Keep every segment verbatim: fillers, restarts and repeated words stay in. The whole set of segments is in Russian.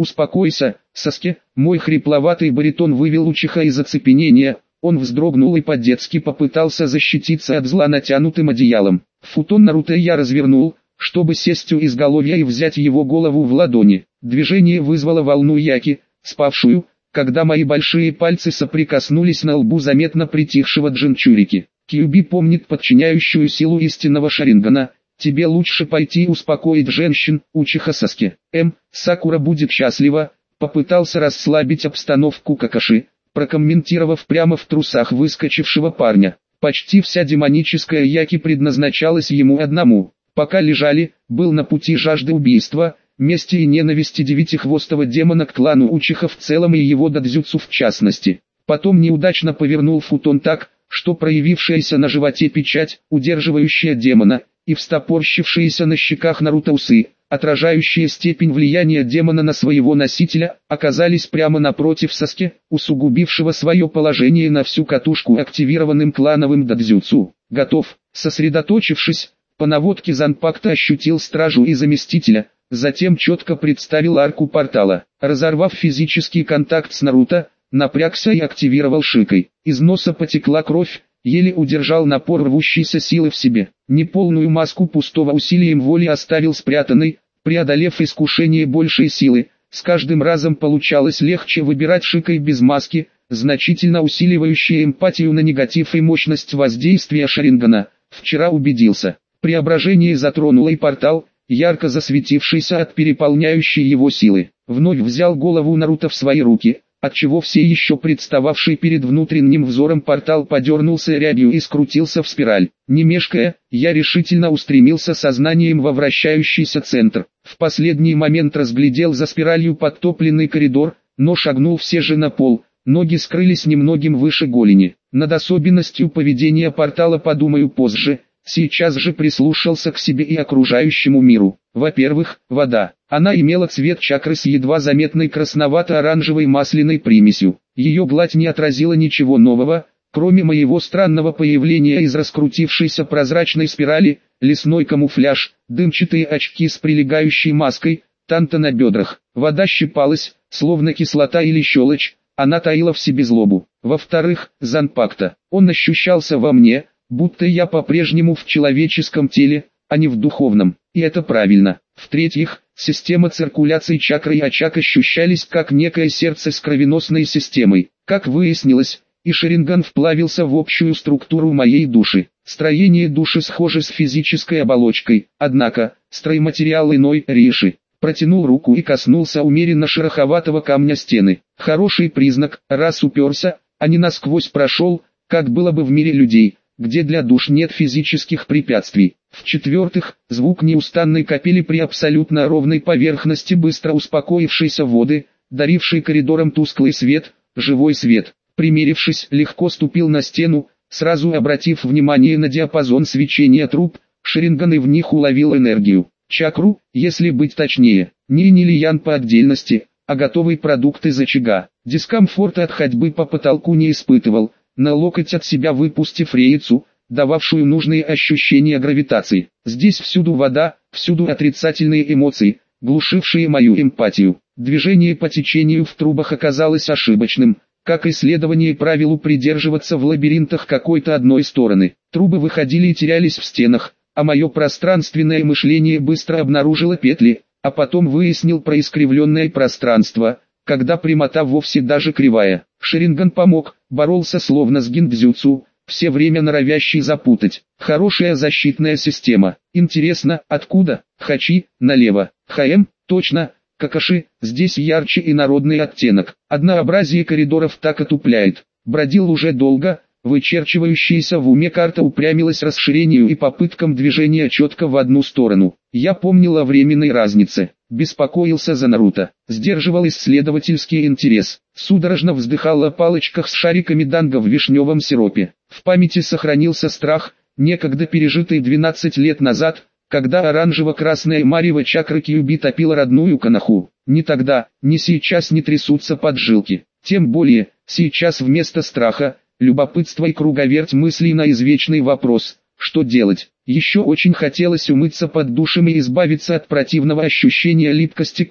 «Успокойся, Саске». Мой хрипловатый баритон вывел Учиха из оцепенения. Он вздрогнул и по-детски попытался защититься от зла натянутым одеялом. Футон Наруто я развернул, чтобы сесть у изголовья и взять его голову в ладони. Движение вызвало волну яки, спавшую, когда мои большие пальцы соприкоснулись на лбу заметно притихшего Джинчурики. Кьюби помнит подчиняющую силу истинного Шарингана. Тебе лучше пойти успокоить женщин, Учиха Саске. М. Сакура будет счастлива. Попытался расслабить обстановку Какаши, прокомментировав прямо в трусах выскочившего парня. Почти вся демоническая яки предназначалась ему одному. Пока лежали, был на пути жажды убийства, мести и ненависти девятихвостого демона к клану Учиха в целом и его дадзюцу в частности. Потом неудачно повернул футон так, что проявившаяся на животе печать, удерживающая демона, и встопорщившиеся на щеках Наруто усы, отражающие степень влияния демона на своего носителя, оказались прямо напротив Саске, усугубившего свое положение на всю катушку активированным клановым дадзюцу. Готов, сосредоточившись, по наводке Занпакта ощутил стражу и заместителя, затем четко представил арку портала. Разорвав физический контакт с Наруто, напрягся и активировал Шикой. Из носа потекла кровь, еле удержал напор рвущейся силы в себе. Неполную маску пустого усилием воли оставил спрятанной, преодолев искушение большей силы. С каждым разом получалось легче выбирать Шикой без маски, значительно усиливающая эмпатию на негатив и мощность воздействия Шарингана. Вчера убедился. Преображение затронуло и портал, ярко засветившийся от переполняющей его силы. Вновь взял голову Наруто в свои руки, отчего все еще представавший перед внутренним взором портал подернулся рябью и скрутился в спираль. Не мешкая, я решительно устремился сознанием во вращающийся центр. В последний момент разглядел за спиралью подтопленный коридор, но шагнул все же на пол, ноги скрылись немногим выше голени. Над особенностью поведения портала подумаю позже. Сейчас же прислушался к себе и окружающему миру. Во-первых, вода. Она имела цвет чакры с едва заметной красновато-оранжевой масляной примесью. Ее гладь не отразила ничего нового, кроме моего странного появления из раскрутившейся прозрачной спирали, лесной камуфляж, дымчатые очки с прилегающей маской, танта на бедрах. Вода щипалась, словно кислота или щелочь, она таила в себе злобу. Во-вторых, Занпакта. Он ощущался во мне, будто я по-прежнему в человеческом теле, а не в духовном, и это правильно. В-третьих, система циркуляции чакры и очаг ощущались как некое сердце с кровеносной системой. Как выяснилось, и Шаринган вплавился в общую структуру моей души. Строение души схоже с физической оболочкой, однако, стройматериал иной, риши. Протянул руку и коснулся умеренно шероховатого камня стены. Хороший признак, раз уперся, а не насквозь прошел, как было бы в мире людей, где для душ нет физических препятствий. В-четвертых, звук неустанной капели при абсолютно ровной поверхности быстро успокоившейся воды, дарившей коридорам тусклый свет, живой свет. Примерившись, легко ступил на стену, сразу обратив внимание на диапазон свечения труб, Шаринган и в них уловил энергию. Чакру, если быть точнее, не нилиян по отдельности, а готовый продукт из очага. Дискомфорта от ходьбы по потолку не испытывал, на локоть от себя выпустив реицу, дававшую нужные ощущения гравитации. Здесь всюду вода, всюду отрицательные эмоции, глушившие мою эмпатию. Движение по течению в трубах оказалось ошибочным, как исследование правилу придерживаться в лабиринтах какой-то одной стороны. Трубы выходили и терялись в стенах, а мое пространственное мышление быстро обнаружило петли, а потом выяснил про искривленное пространство, когда прямота вовсе даже кривая. Шаринган помог, боролся словно с гиндзюцу, все время норовящий запутать. Хорошая защитная система. Интересно, откуда? Хачи, налево. ХМ, точно. Какаши, здесь ярче и народный оттенок. Однообразие коридоров так отупляет. Бродил уже долго, вычерчивающаяся в уме карта упрямилась расширению и попыткам движения четко в одну сторону. Я помнил о временной разнице, беспокоился за Наруто, сдерживал исследовательский интерес, судорожно вздыхал о палочках с шариками данго в вишневом сиропе. В памяти сохранился страх, некогда пережитый двенадцать лет назад, когда оранжево-красная марево чакры Кьюби топила родную Коноху. Ни тогда, ни сейчас не трясутся поджилки. Тем более, сейчас вместо страха, любопытство и круговерть мыслей на извечный вопрос, что делать. Еще очень хотелось умыться под душем и избавиться от противного ощущения липкости кожи,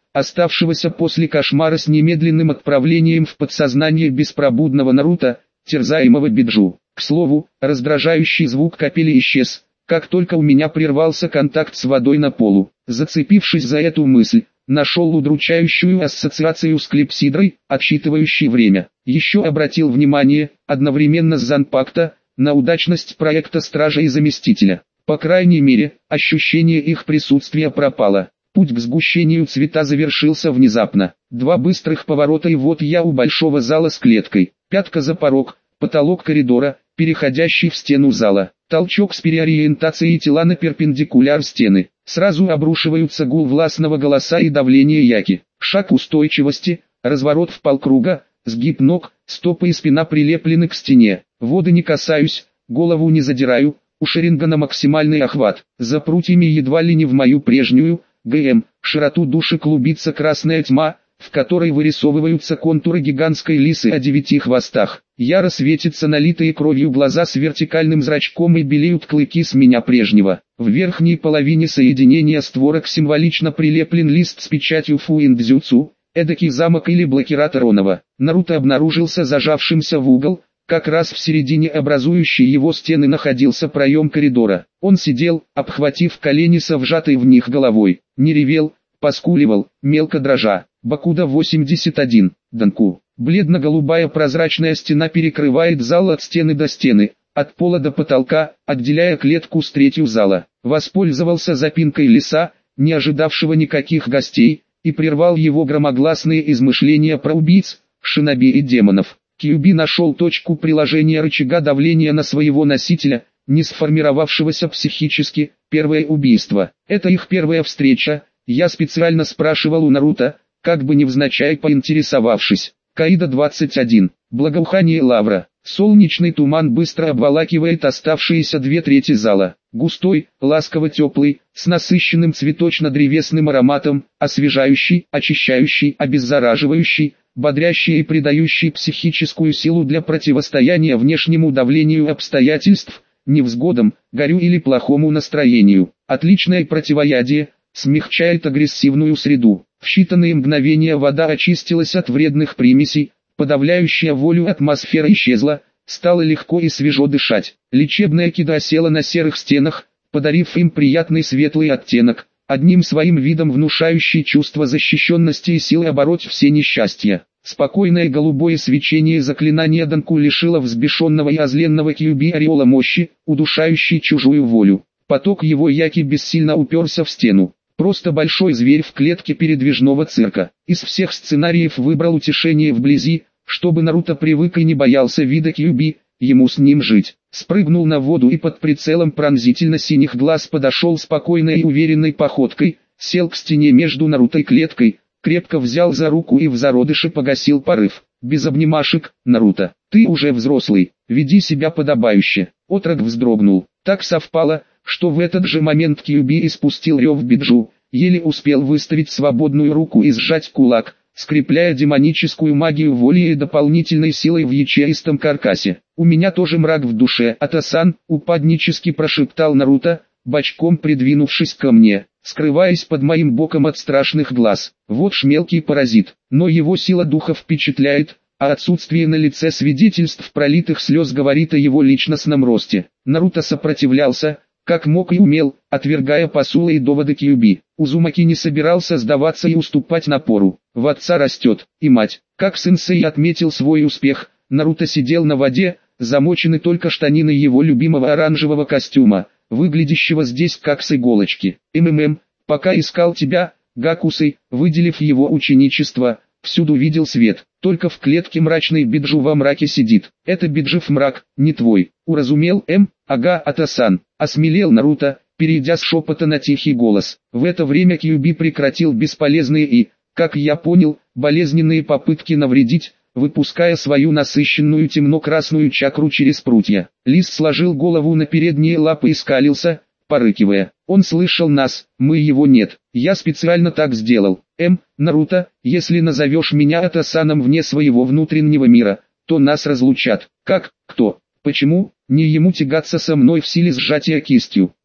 оставшегося после кошмара с немедленным отправлением в подсознание беспробудного Наруто, терзаемого Биджу. К слову, раздражающий звук капели исчез, как только у меня прервался контакт с водой на полу. Зацепившись за эту мысль, нашел удручающую ассоциацию с клипсидрой, отсчитывающей время. Еще обратил внимание, одновременно с Занпакто, на удачность проекта Стража и Заместителя. По крайней мере, ощущение их присутствия пропало. Путь к сгущению цвета завершился внезапно. Два быстрых поворота и вот я у большого зала с клеткой. Пятка за порог, потолок коридора, переходящий в стену зала. Толчок с переориентацией тела на перпендикуляр стены. Сразу обрушиваются гул властного голоса и давление яки. Шаг устойчивости, разворот в полкруга, сгиб ног, стопы и спина прилеплены к стене. Воды не касаюсь, голову не задираю, у Шерингана максимальный охват. За прутьями едва ли не в мою прежнюю, ГМ, широту души клубится красная тьма, в которой вырисовываются контуры гигантской лисы о девяти хвостах. Яро светятся налитые кровью глаза с вертикальным зрачком и белеют клыки с меня прежнего. В верхней половине соединения створок символично прилеплен лист с печатью Фуиндзюцу, эдакий замок или блокиратор Онова. Наруто обнаружился зажавшимся в угол, как раз в середине образующей его стены находился проем коридора. Он сидел, обхватив колени со вжатой в них головой, не ревел, поскуливал, мелко дрожа. Бакуда восемьдесят один, Данку. Бледно-голубая прозрачная стена перекрывает зал от стены до стены, от пола до потолка, отделяя клетку с третью зала. Воспользовался запинкой лиса, не ожидавшего никаких гостей, и прервал его громогласные измышления про убийц, шиноби и демонов. Кьюби нашел точку приложения рычага давления на своего носителя, не сформировавшегося психически, первое убийство. Это их первая встреча, я специально спрашивал у Наруто, как бы невзначай поинтересовавшись. Каида двадцать один. Благоухание лавра. Солнечный туман быстро обволакивает оставшиеся две трети зала. Густой, ласково-теплый, с насыщенным цветочно-древесным ароматом, освежающий, очищающий, обеззараживающий, бодрящий и придающий психическую силу для противостояния внешнему давлению обстоятельств, невзгодам, горю или плохому настроению. Отличное противоядие, смягчает агрессивную среду. В считанные мгновения вода очистилась от вредных примесей, подавляющая волю атмосфера исчезла, стало легко и свежо дышать. Лечебная кида осела на серых стенах, подарив им приятный светлый оттенок, одним своим видом внушающий чувство защищенности и силы обороть все несчастья. Спокойное голубое свечение заклинания Данку лишило взбешенного и озленного Кьюби ореола мощи, удушающей чужую волю. Поток его яки бессильно уперся в стену. Просто большой зверь в клетке передвижного цирка. Из всех сценариев выбрал утешение вблизи, чтобы Наруто привык и не боялся вида Кьюби, ему с ним жить. Спрыгнул на воду и под прицелом пронзительно-синих глаз подошел спокойной и уверенной походкой, сел к стене между Наруто и клеткой, крепко взял за руку и в зародыше погасил порыв. Без обнимашек, Наруто, ты уже взрослый, веди себя подобающе. Отрок вздрогнул. Так совпало, что в этот же момент Кьюби испустил рев Биджу, еле успел выставить свободную руку и сжать кулак, скрепляя демоническую магию воли и дополнительной силой в ячеистом каркасе. «У меня тоже мрак в душе, Ата-сан», — упаднически прошептал Наруто, бочком придвинувшись ко мне, скрываясь под моим боком от страшных глаз. Вот ж мелкий паразит, но его сила духа впечатляет, а отсутствие на лице свидетельств пролитых слез говорит о его личностном росте. Наруто сопротивлялся, как мог и умел, отвергая посулы и доводы Кьюби. Узумаки не собирался сдаваться и уступать напору. В отца растет, и мать. Как сенсей отметил свой успех, Наруто сидел на воде, замочены только штанины его любимого оранжевого костюма, выглядящего здесь как с иголочки. МММ, пока искал тебя, Гакусей, выделив его ученичество, всюду видел свет. Только в клетке мрачный Биджу во мраке сидит. Это Биджив мрак, не твой. Уразумел, М? Ага, Ата-сан. Осмелел Наруто, перейдя с шепота на тихий голос. В это время Кьюби прекратил бесполезные и, как я понял, болезненные попытки навредить, выпуская свою насыщенную темно-красную чакру через прутья. Лис сложил голову на передние лапы и скалился, порыкивая. Он слышал нас, мы его нет. Я специально так сделал. М, Наруто, если назовешь меня Ата-саном вне своего внутреннего мира, то нас разлучат. Как, кто, почему, не ему тягаться со мной в силе сжатия кистью.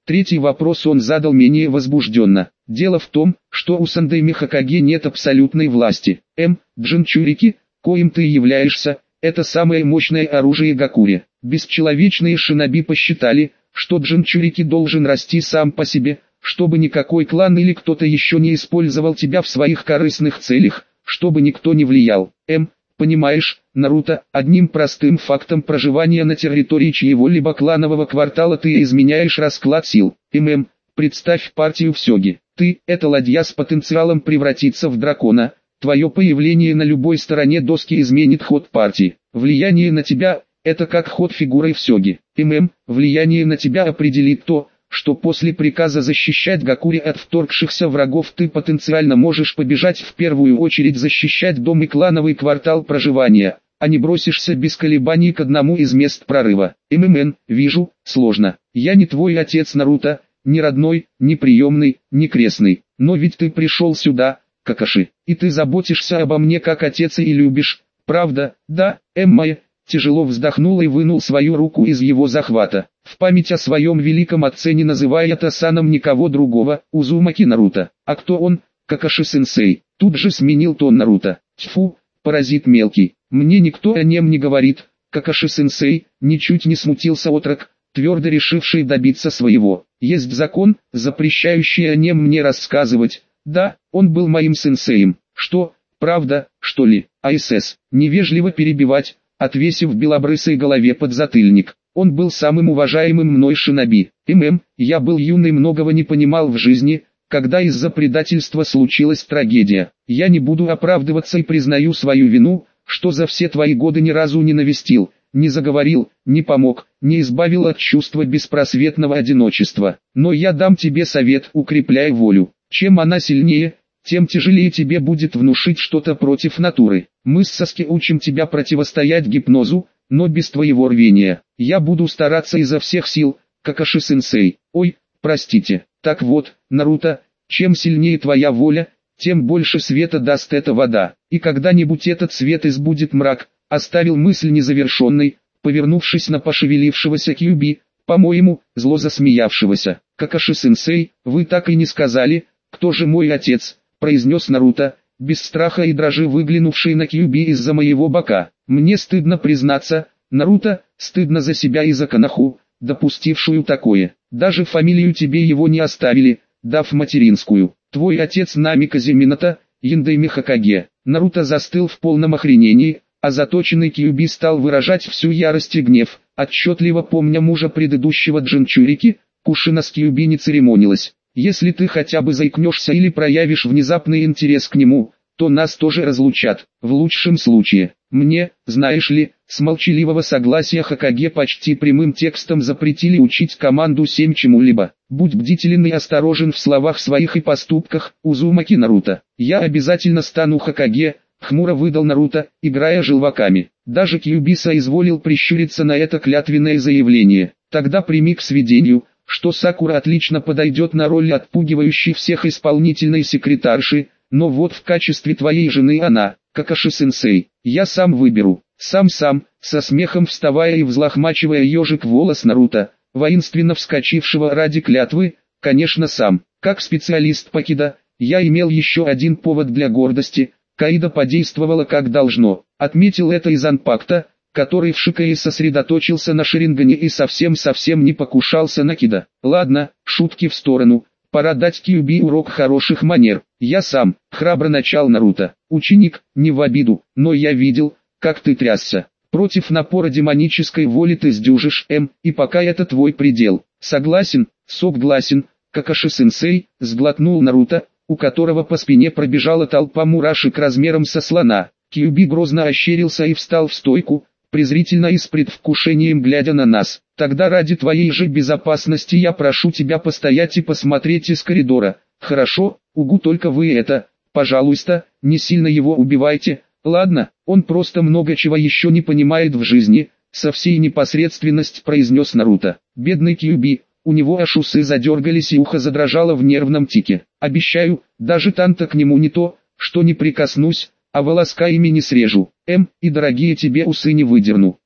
Третий вопрос он задал менее возбужденно. Дело в том, что у Сандайме Хокаге нет абсолютной власти. М. Джинчурики, коим ты являешься, это самое мощное оружие Гакури. Бесчеловечные шиноби посчитали, что Джинчурики должен расти сам по себе, чтобы никакой клан или кто-то еще не использовал тебя в своих корыстных целях, чтобы никто не влиял. М. Понимаешь, Наруто, одним простым фактом проживания на территории чьего-либо кланового квартала ты изменяешь расклад сил. ММ, представь партию в Сёге. Ты – это ладья с потенциалом превратиться в дракона. Твое появление на любой стороне доски изменит ход партии. Влияние на тебя – это как ход фигурой в Сёге. ММ, влияние на тебя определит то, что после приказа защищать Гакури от вторгшихся врагов ты потенциально можешь побежать в первую очередь защищать дом и клановый квартал проживания, а не бросишься без колебаний к одному из мест прорыва. ММН, вижу, сложно. Я не твой отец Наруто, ни родной, ни приемный, ни крестный. Но ведь ты пришел сюда, Какаши, и ты заботишься обо мне как отец и любишь, правда? Да, Эмма. Тяжело вздохнул и вынул свою руку из его захвата. В память о своем великом отце не называя Тасаном никого другого, Узумаки Наруто. А кто он? Какаши-сенсей. Тут же сменил тон Наруто. Тьфу, паразит мелкий. Мне никто о нем не говорит. Какаши-сенсей, ничуть не смутился отрок, твердо решивший добиться своего. Есть закон, запрещающий о нем мне рассказывать. Да, он был моим сенсеем. Что, правда, что ли? АСС, невежливо перебивать, отвесив белобрысой голове подзатыльник. Он был самым уважаемым мной шиноби. ММ, я был юный, многого не понимал в жизни, когда из-за предательства случилась трагедия. Я не буду оправдываться и признаю свою вину, что за все твои годы ни разу не навестил, не заговорил, не помог, не избавил от чувства беспросветного одиночества. Но я дам тебе совет: укрепляй волю. Чем она сильнее, тем тяжелее тебе будет внушить что-то против натуры. Мы с Саски учим тебя противостоять гипнозу, но без твоего рвения. Я буду стараться изо всех сил, Какаши-сенсей. Ой, простите. Так вот, Наруто, чем сильнее твоя воля, тем больше света даст эта вода. И когда-нибудь этот свет избудет мрак. Оставил мысль незавершенной, повернувшись на пошевелившегося Кьюби, по-моему, зло засмеявшегося. Какаши-сенсей, вы так и не сказали, кто же мой отец, произнес Наруто, без страха и дрожи выглянувший на Кьюби из-за моего бока. Мне стыдно признаться, Наруто, стыдно за себя и за Коноху, допустившую такое. Даже фамилию тебе его не оставили, дав материнскую. Твой отец Намиказе Минато, Яндайме Хокаге. Наруто застыл в полном охренении, а заточенный Кьюби стал выражать всю ярость и гнев. Отчетливо помня мужа предыдущего Джинчурики, Кушина с Кьюби не церемонилась. Если ты хотя бы заикнешься или проявишь внезапный интерес к нему, то нас тоже разлучат. В лучшем случае, мне, знаешь ли, с молчаливого согласия Хокаге почти прямым текстом запретили учить команду семь чему-либо. Будь бдителен и осторожен в словах своих и поступках, Узумаки Наруто. Я обязательно стану Хокаге, хмуро выдал Наруто, играя желваками. Даже Кьюби соизволил прищуриться на это клятвенное заявление. Тогда прими к сведению, что Сакура отлично подойдет на роль отпугивающей всех исполнительной секретарши, но вот в качестве твоей жены она, Какаши-сенсей, я сам выберу. Сам-сам, со смехом вставая и взлохмачивая ежик волос Наруто, воинственно вскочившего ради клятвы, конечно сам. Как специалист по кидо, я имел еще один повод для гордости, Каида подействовала как должно. Отметил это из анпакта, который в Шикае сосредоточился на Шарингане и совсем-совсем не покушался на кидо. Ладно, шутки в сторону, пора дать Кьюби урок хороших манер. Я сам, храбро начал Наруто. Ученик, не в обиду, но я видел, как ты трясся. Против напора демонической воли ты сдюжишь, М, и пока это твой предел. Согласен, согласен, Какаши-сенсей, сглотнул Наруто, у которого по спине пробежала толпа мурашек размером со слона. Кьюби грозно ощерился и встал в стойку, презрительно и с предвкушением глядя на нас. Тогда ради твоей же безопасности я прошу тебя постоять и посмотреть из коридора. Хорошо, угу, только вы это, пожалуйста, не сильно его убивайте. Ладно, он просто много чего еще не понимает в жизни, со всей непосредственностью произнес Наруто. Бедный Кьюби, у него аж усы задергались и ухо задрожало в нервном тике. Обещаю, даже танта к нему не то, что не прикоснусь, а волоска ими не срежу. М, и дорогие тебе усы не выдерну.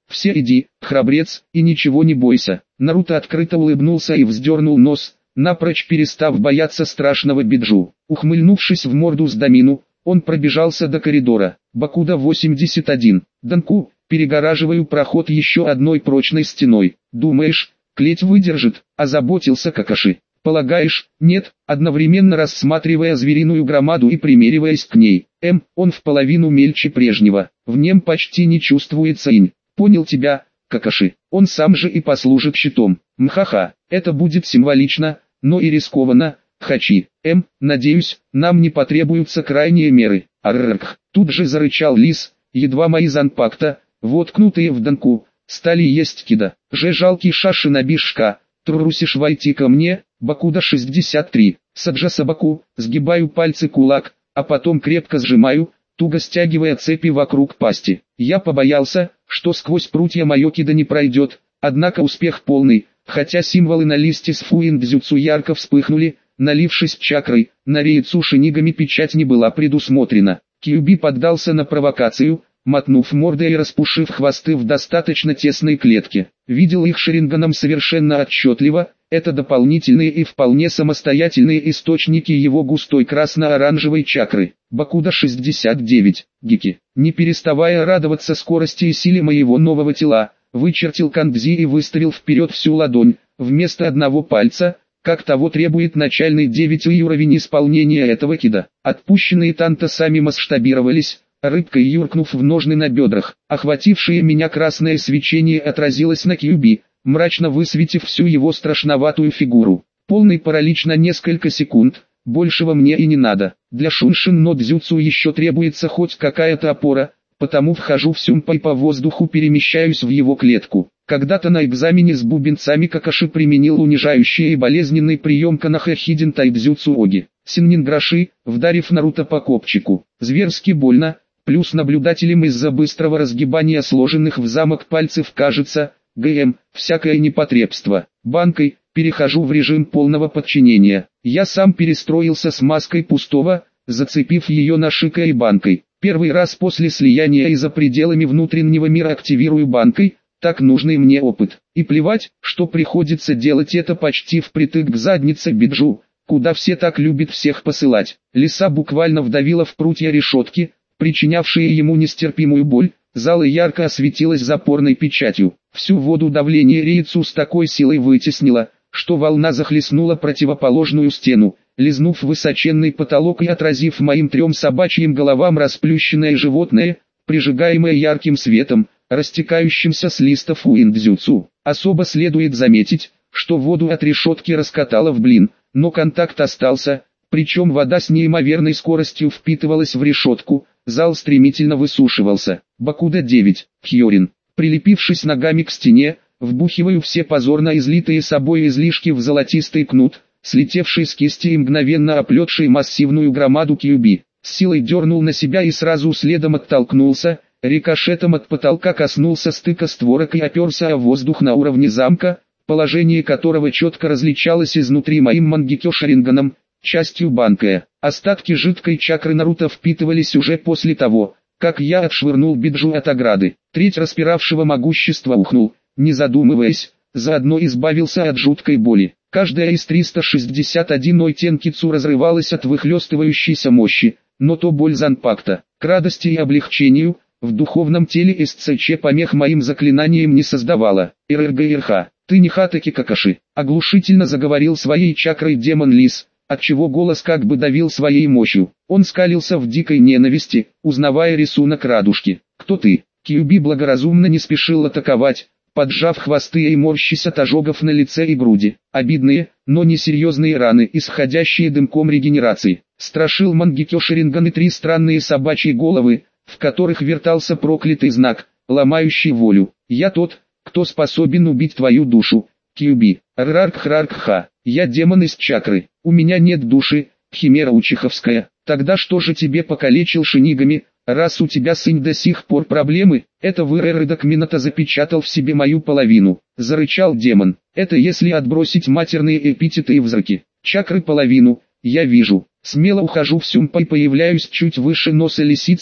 Все иди, храбрец, и ничего не бойся. Наруто открыто улыбнулся и вздернул нос, напрочь перестав бояться страшного Биджу. Ухмыльнувшись в морду Сдамину, он пробежался до коридора. Бакуда восемьдесят один. Данку, перегораживаю проход еще одной прочной стеной. Думаешь, клеть выдержит? Озаботился Какаши. Полагаешь, нет, одновременно рассматривая звериную громаду и примериваясь к ней. М, он в половину мельче прежнего. В нем почти не чувствуется инь. Понял тебя, Какаши. Он сам же и послужит щитом. Мхаха, это будет символично, но и рискованно. Хачи. М, надеюсь, нам не потребуются крайние меры. Аррррх. Тут же зарычал лис, едва мои занпакта, воткнутые в Данку, стали есть кида. Же жалкий шашинабишка, трусишь войти ко мне, Бакуда шестьдесят три. Саджа собаку, сгибаю пальцы кулак, а потом крепко сжимаю, туго стягивая цепи вокруг пасти. Я побоялся, что сквозь прутья мое кида не пройдет, однако успех полный, хотя символы на листе с фуиндзюцу ярко вспыхнули, налившись чакрой, на рейцу шинигами печать не была предусмотрена. Кьюби поддался на провокацию, мотнув мордой и распушив хвосты в достаточно тесной клетке. Видел их Шаринганом совершенно отчетливо, это дополнительные и вполне самостоятельные источники его густой красно-оранжевой чакры. Бакуда шестьдесят девять. Гики, не переставая радоваться скорости и силе моего нового тела, вычертил кандзи и выставил вперед всю ладонь, вместо одного пальца, как того требует начальный девятый уровень исполнения этого кида. Отпущенные танто сами масштабировались, рыбкой юркнув в ножны на бедрах. Охватившее меня красное свечение отразилось на Кьюби, мрачно высветив всю его страшноватую фигуру. Полный паралич на несколько секунд, большего мне и не надо. Для Шуншин но дзюцу еще требуется хоть какая-то опора, потому вхожу в сюмпай по воздуху, перемещаюсь в его клетку. Когда-то на экзамене с бубенцами Какаши применил унижающий и болезненный прием Канахэ Хиден Тайдзюцу Оги. Синнинграши, вдарив Наруто по копчику. Зверски больно, плюс наблюдателям из-за быстрого разгибания сложенных в замок пальцев кажется, ГМ, всякое непотребство. Банкой, перехожу в режим полного подчинения. Я сам перестроился с маской пустого, зацепив ее на шика и банкой. Первый раз после слияния и за пределами внутреннего мира активирую банкой, так нужный мне опыт. И плевать, что приходится делать это почти впритык к заднице Биджу, куда все так любят всех посылать. Лиса буквально вдавила в прутья решетки, причинявшие ему нестерпимую боль. Зала ярко осветилась запорной печатью. Всю воду давление рейцу с такой силой вытеснило, что волна захлестнула противоположную стену, лизнув высоченный потолок и отразив моим трем собачьим головам расплющенное животное, прижигаемое ярким светом, растекающимся с листов уиндзюцу. Особо следует заметить, что воду от решетки раскатало в блин, но контакт остался, причем вода с неимоверной скоростью впитывалась в решетку, зал стремительно высушивался. Бакуда девять. Хьорин. Прилепившись ногами к стене, вбухиваю все позорно излитые собой излишки в золотистый кнут, слетевший с кисти и мгновенно оплетший массивную громаду Кьюби. С силой дернул на себя и сразу следом оттолкнулся, рикошетом от потолка коснулся стыка створок и оперся о воздух на уровне замка, положение которого четко различалось изнутри моим Мангекё Шаринганом, частью банкая. Остатки жидкой чакры Наруто впитывались уже после того, как я отшвырнул Биджу от ограды. Треть распиравшего могущества ухнул, не задумываясь, заодно избавился от жуткой боли. Каждая из триста шестьдесят один тенкицу разрывалась от выхлестывающейся мощи, но то боль Занпакта. К радости и облегчению, в духовном теле СЦЧ помех моим заклинаниям не создавала. РРГРХ, ты не Хатаки Какаши, оглушительно заговорил своей чакрой демон Лис, отчего голос как бы давил своей мощью. Он скалился в дикой ненависти, узнавая рисунок радужки. «Кто ты?» Кьюби благоразумно не спешил атаковать, поджав хвосты и морщись от ожогов на лице и груди. Обидные, но несерьезные раны, исходящие дымком регенерации. Страшил Мангекё Шаринган и три странные собачьи головы, в которых вертался проклятый знак, ломающий волю. «Я тот, кто способен убить твою душу, Кьюби. Рарк-храрк-ха. Я демон из чакры. У меня нет души, химера учиховская. Тогда что же тебе покалечил шинигами, раз у тебя сын до сих пор проблемы?» «Это вырырыдок Минато запечатал в себе мою половину», — зарычал демон. «Это если отбросить матерные эпитеты и взрыки. Чакры половину, я вижу. Смело ухожу в сюмпа и появляюсь чуть выше носа лисицы,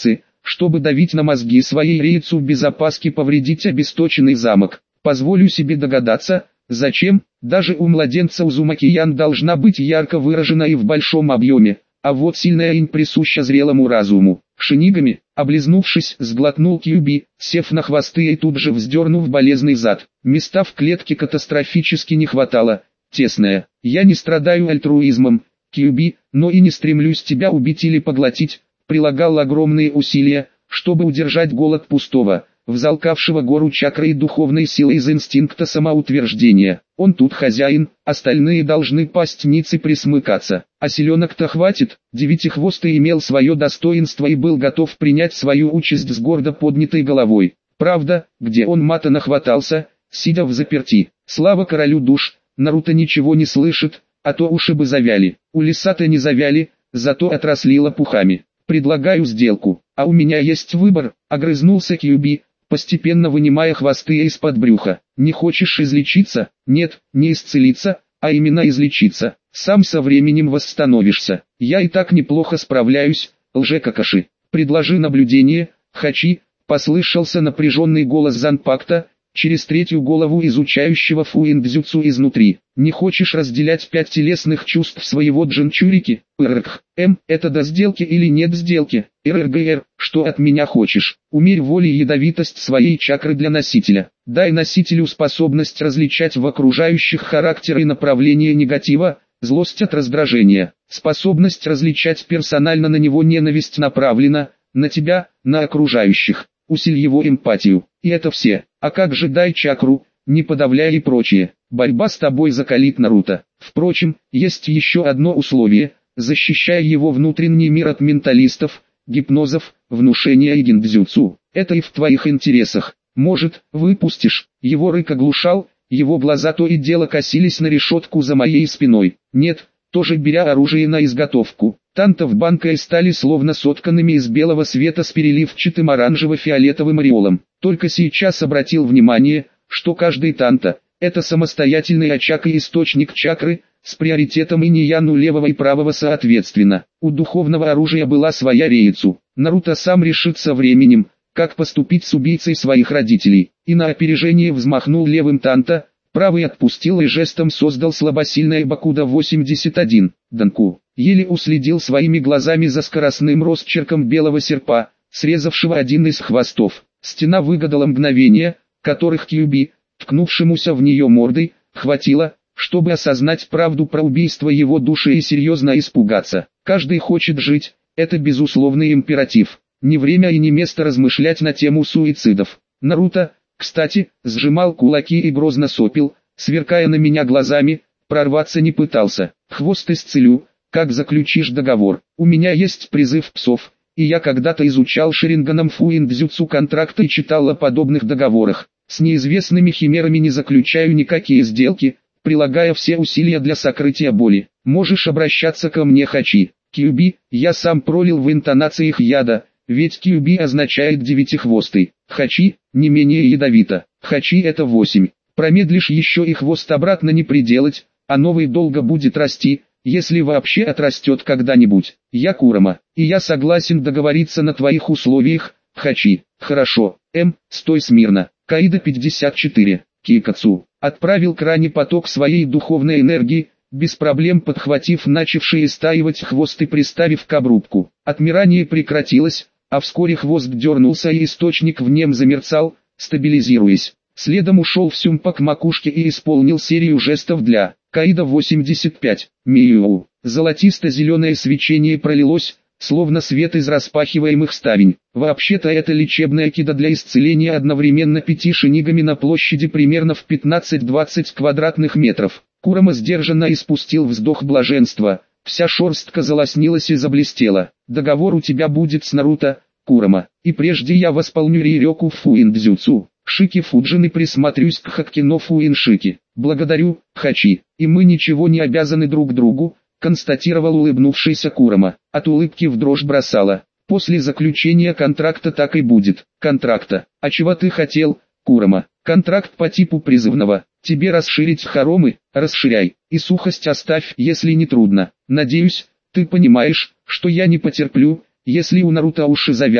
чтобы давить на мозги своей рейцу без опаски повредить обесточенный замок. Позволю себе догадаться, зачем. Даже у младенца Узумаки-ян должна быть ярко выражена и в большом объеме, а вот сильная инь присуща зрелому разуму. Шинигами, облизнувшись, сглотнул Кьюби, сев на хвосты и тут же вздернув болезный зад. Места в клетке катастрофически не хватало. Тесная. Я не страдаю альтруизмом, Кьюби, но и не стремлюсь тебя убить или поглотить. Прилагал огромные усилия, чтобы удержать голод пустого, взалкавшего гору чакры и духовной силы из инстинкта самоутверждения. Он тут хозяин, остальные должны пасть ниц и присмыкаться. А селенок-то хватит. Девятихвостый имел свое достоинство и был готов принять свою участь с гордо поднятой головой. Правда, где он мата нахватался, сидя в заперти. Слава королю душ, Наруто ничего не слышит, а то уши бы завяли. У лиса-то не завяли, зато отросли лопухами. Предлагаю сделку, а у меня есть выбор, огрызнулся Кьюби, постепенно вынимая хвосты из-под брюха. Не хочешь излечиться? Нет, не исцелиться, а именно излечиться. Сам со временем восстановишься. Я и так неплохо справляюсь, лже-какаши. Предложи наблюдение, Хачи, послышался напряженный голос Занпакта, через третью голову изучающего фуин-дзюцу изнутри. Не хочешь разделять пять телесных чувств своего джинчурики? Ирргх. М, это до сделки или нет сделки? РРГР, что от меня хочешь? Умерь воли и ядовитость своей чакры для носителя. Дай носителю способность различать в окружающих характер и направление негатива, злость от раздражения. Способность различать персонально на него ненависть направлена, на тебя, на окружающих. Усиль его эмпатию. И это все. А как же дай чакру, не подавляй и прочее. Борьба с тобой закалит Наруто. Впрочем, есть еще одно условие, защищая его внутренний мир от менталистов, гипнозов, внушения и гиндзюцу. Это и в твоих интересах. Может, выпустишь? Его рык оглушал, его глаза то и дело косились на решетку за моей спиной. Нет, тоже беря оружие на изготовку. Тантов банкой стали словно сотканными из белого света с переливчатым оранжево-фиолетовым ореолом. Только сейчас обратил внимание, что каждый танта – это самостоятельный очаг и источник чакры, с приоритетом инь-яну левого и правого соответственно. У духовного оружия была своя рейцу. Наруто сам решит со временем, как поступить с убийцей своих родителей. И на опережение взмахнул левым танта, правый отпустил и жестом создал слабосильное Бакуда восемьдесят один. Данку еле уследил своими глазами за скоростным росчерком белого серпа, срезавшего один из хвостов. Стена выгадала мгновения, которых Кьюби, ткнувшемуся в нее мордой, хватило, чтобы осознать правду про убийство его души и серьезно испугаться. Каждый хочет жить, это безусловный императив. Не время и не место размышлять на тему суицидов. Наруто, кстати, сжимал кулаки и грозно сопил, сверкая на меня глазами, прорваться не пытался. Хвост исцелю, как заключишь договор. У меня есть призыв псов, и я когда-то изучал Шаринганом фуин-дзюцу контракты и читал о подобных договорах. С неизвестными химерами не заключаю никакие сделки, прилагая все усилия для сокрытия боли. Можешь обращаться ко мне, Хачи. Кьюби, я сам пролил в интонациях яда, ведь Кьюби означает девятихвостый. Хачи, не менее ядовито. Хачи это восемь. Промедлишь еще и хвост обратно не приделать, а новый долго будет расти, если вообще отрастет когда-нибудь. Я Курама, и я согласен договориться на твоих условиях, Хачи. Хорошо. М, стой смирно. Каида пятьдесят четыре. Кикацу отправил к ране поток своей духовной энергии, без проблем подхватив начавший истаивать хвост и приставив к обрубку. Отмирание прекратилось, а вскоре хвост дернулся и источник в нем замерцал, стабилизируясь. Следом ушел в сюмпа к макушке и исполнил серию жестов для Каида восемьдесят пять. Миу. Золотисто-зеленое свечение пролилось, словно свет из распахиваемых ставень. Вообще-то это лечебная кида для исцеления одновременно пяти шинигами на площади примерно в пятнадцать-двадцать квадратных метров. Курама сдержанно испустил вздох блаженства, вся шерстка залоснилась и заблестела. Договор у тебя будет с Наруто, Курама, и прежде я восполню Рейрёку фуин-дзюцу. Шики Фуджин и присмотрюсь к Хаккино фуин-шики. Благодарю, Хачи, и мы ничего не обязаны друг другу, констатировал улыбнувшийся Курама. От улыбки в дрожь бросала. После заключения контракта так и будет. Контракта. А чего ты хотел, Курама? Контракт по типу призывного. Тебе расширить хоромы, расширяй. И сухость оставь, если не трудно. Надеюсь, ты понимаешь, что я не потерплю, если у Наруто уши завянут.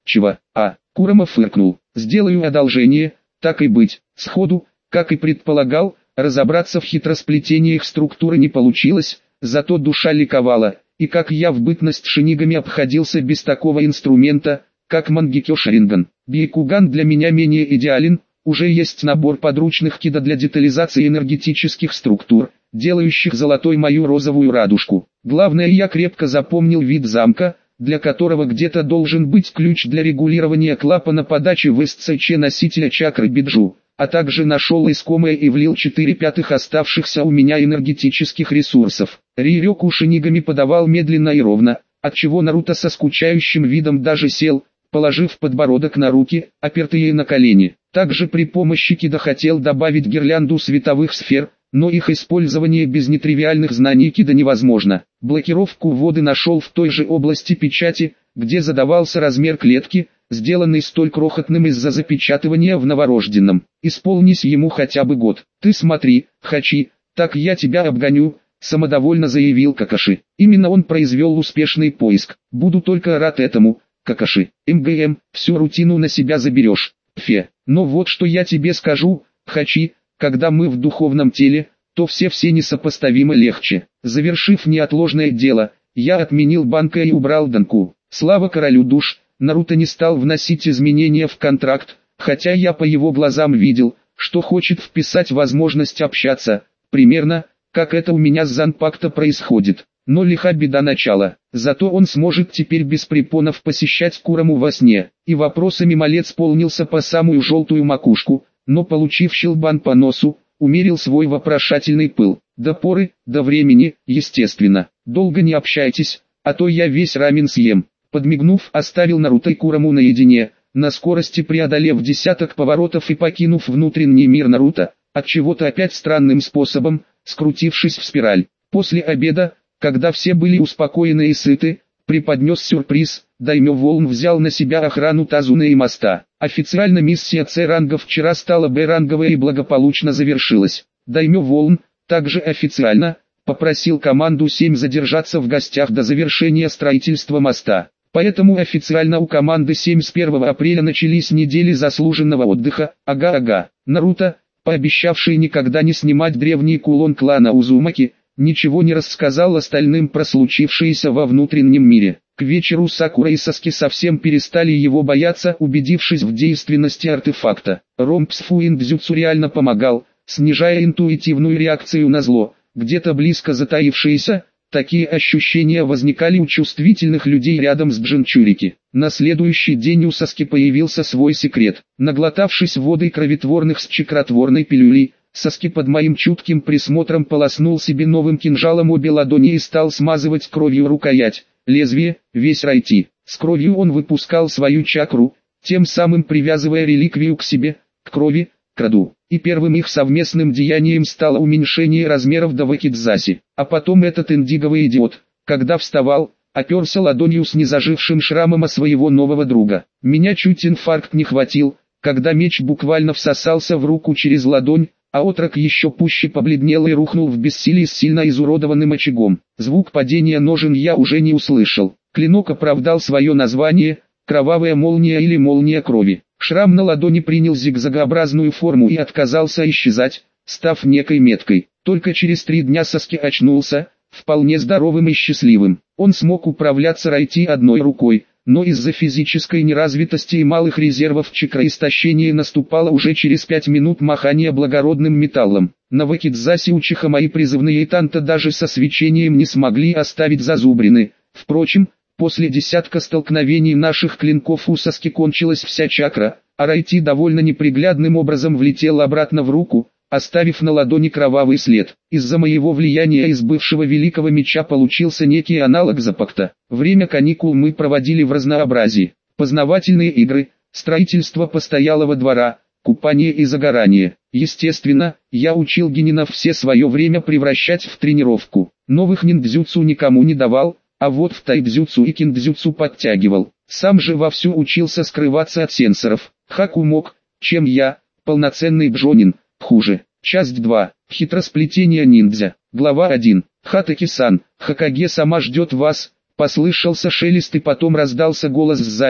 Чего? А, Курама фыркнул. Сделаю одолжение, так и быть. Сходу, как и предполагал, разобраться в хитросплетениях структуры не получилось, зато душа ликовала, и как я в бытность шинигами обходился без такого инструмента, как Мангекё Шаринган. Бейкуган для меня менее идеален, уже есть набор подручных кида для детализации энергетических структур, делающих золотой мою розовую радужку. Главное, я крепко запомнил вид замка, для которого где-то должен быть ключ для регулирования клапана подачи в эс цэ че носителя чакры Биджу, а также нашел искомое и влил четыре пятых оставшихся у меня энергетических ресурсов. Рирёку шинигами подавал медленно и ровно, отчего Наруто со скучающим видом даже сел, положив подбородок на руки, опертые на колени. Также при помощи кида хотел добавить гирлянду световых сфер, но их использование без нетривиальных знаний кида невозможно. Блокировку воды нашел в той же области печати, где задавался размер клетки, сделанный столь крохотным из-за запечатывания в новорожденном. Исполнись ему хотя бы год. «Ты смотри, Хачи, так я тебя обгоню», — самодовольно заявил Какаши. Именно он произвел успешный поиск. «Буду только рад этому, Какаши. МГМ, всю рутину на себя заберешь. Фе. Но вот что я тебе скажу, Хачи, когда мы в духовном теле, то все-все несопоставимо легче. Завершив неотложное дело, я отменил банка и убрал Данку. Слава королю душ, Наруто не стал вносить изменения в контракт, хотя я по его глазам видел, что хочет вписать возможность общаться, примерно, как это у меня с Занпакто происходит. Но лиха беда начала, зато он сможет теперь без препонов посещать Кураму во сне. И вопросами малец полнился по самую желтую макушку, но получив щелбан по носу, умерил свой вопрошательный пыл. До поры, до времени, естественно. Долго не общайтесь, а то я весь рамен съем. Подмигнув, оставил Наруто и Кураму наедине, на скорости преодолев десяток поворотов и покинув внутренний мир Наруто, отчего-то опять странным способом, скрутившись в спираль. После обеда, когда все были успокоены и сыты, преподнес сюрприз, Даймё Волн взял на себя охрану Тазуны и моста. Официально миссия С-ранга вчера стала Б-ранговой и благополучно завершилась. Даймё Волн, также официально, попросил команду семь задержаться в гостях до завершения строительства моста. Поэтому официально у команды семь с первого апреля начались недели заслуженного отдыха. Ага-ага. Наруто, пообещавший никогда не снимать древний кулон клана Узумаки, ничего не рассказал остальным про случившееся во внутреннем мире. К вечеру Сакура и Саски совсем перестали его бояться, убедившись в действенности артефакта. Ромпсфуиндзюцу реально помогал, снижая интуитивную реакцию на зло, где-то близко затаившееся. Такие ощущения возникали у чувствительных людей рядом с Джинчурики. На следующий день у Саски появился свой секрет. Наглотавшись водой кровотворных с чакротворной пилюли, Саски под моим чутким присмотром полоснул себе новым кинжалом обе ладони и стал смазывать кровью рукоять, лезвие, весь райти. С кровью он выпускал свою чакру, тем самым привязывая реликвию к себе, к крови, к роду. И первым их совместным деянием стало уменьшение размеров до вакидзаси. А потом этот индиговый идиот, когда вставал, оперся ладонью с незажившим шрамом о своего нового друга. Меня чуть инфаркт не хватил, когда меч буквально всосался в руку через ладонь, а отрок еще пуще побледнел и рухнул в бессилии с сильно изуродованным очагом. Звук падения ножен я уже не услышал. Клинок оправдал свое название — кровавая молния или молния крови. Шрам на ладони принял зигзагообразную форму и отказался исчезать, став некой меткой. Только через три дня Саски очнулся, вполне здоровым и счастливым. Он смог управляться райти одной рукой, но из-за физической неразвитости и малых резервов чакроистощение наступало уже через пять минут махания благородным металлом. На вакидзасе Учиха мои призывные танта даже со свечением не смогли оставить зазубрины. Впрочем, после десятка столкновений наших клинков у Саски кончилась вся чакра, а райти довольно неприглядным образом влетел обратно в руку, оставив на ладони кровавый след. Из-за моего влияния из бывшего великого меча получился некий аналог Запакта. Время каникул мы проводили в разнообразии. Познавательные игры, строительство постоялого двора, купание и загорание. Естественно, я учил генинов все свое время превращать в тренировку. Новых ниндзюцу никому не давал, а вот в тайдзюцу и киндзюцу подтягивал. Сам же вовсю учился скрываться от сенсоров. Хаку мог, чем я, полноценный бжонин, хуже. Часть два. Хитросплетение ниндзя. Глава один. Хатаки-сан, Хокаге сама ждет вас. Послышался шелест и потом раздался голос сзади,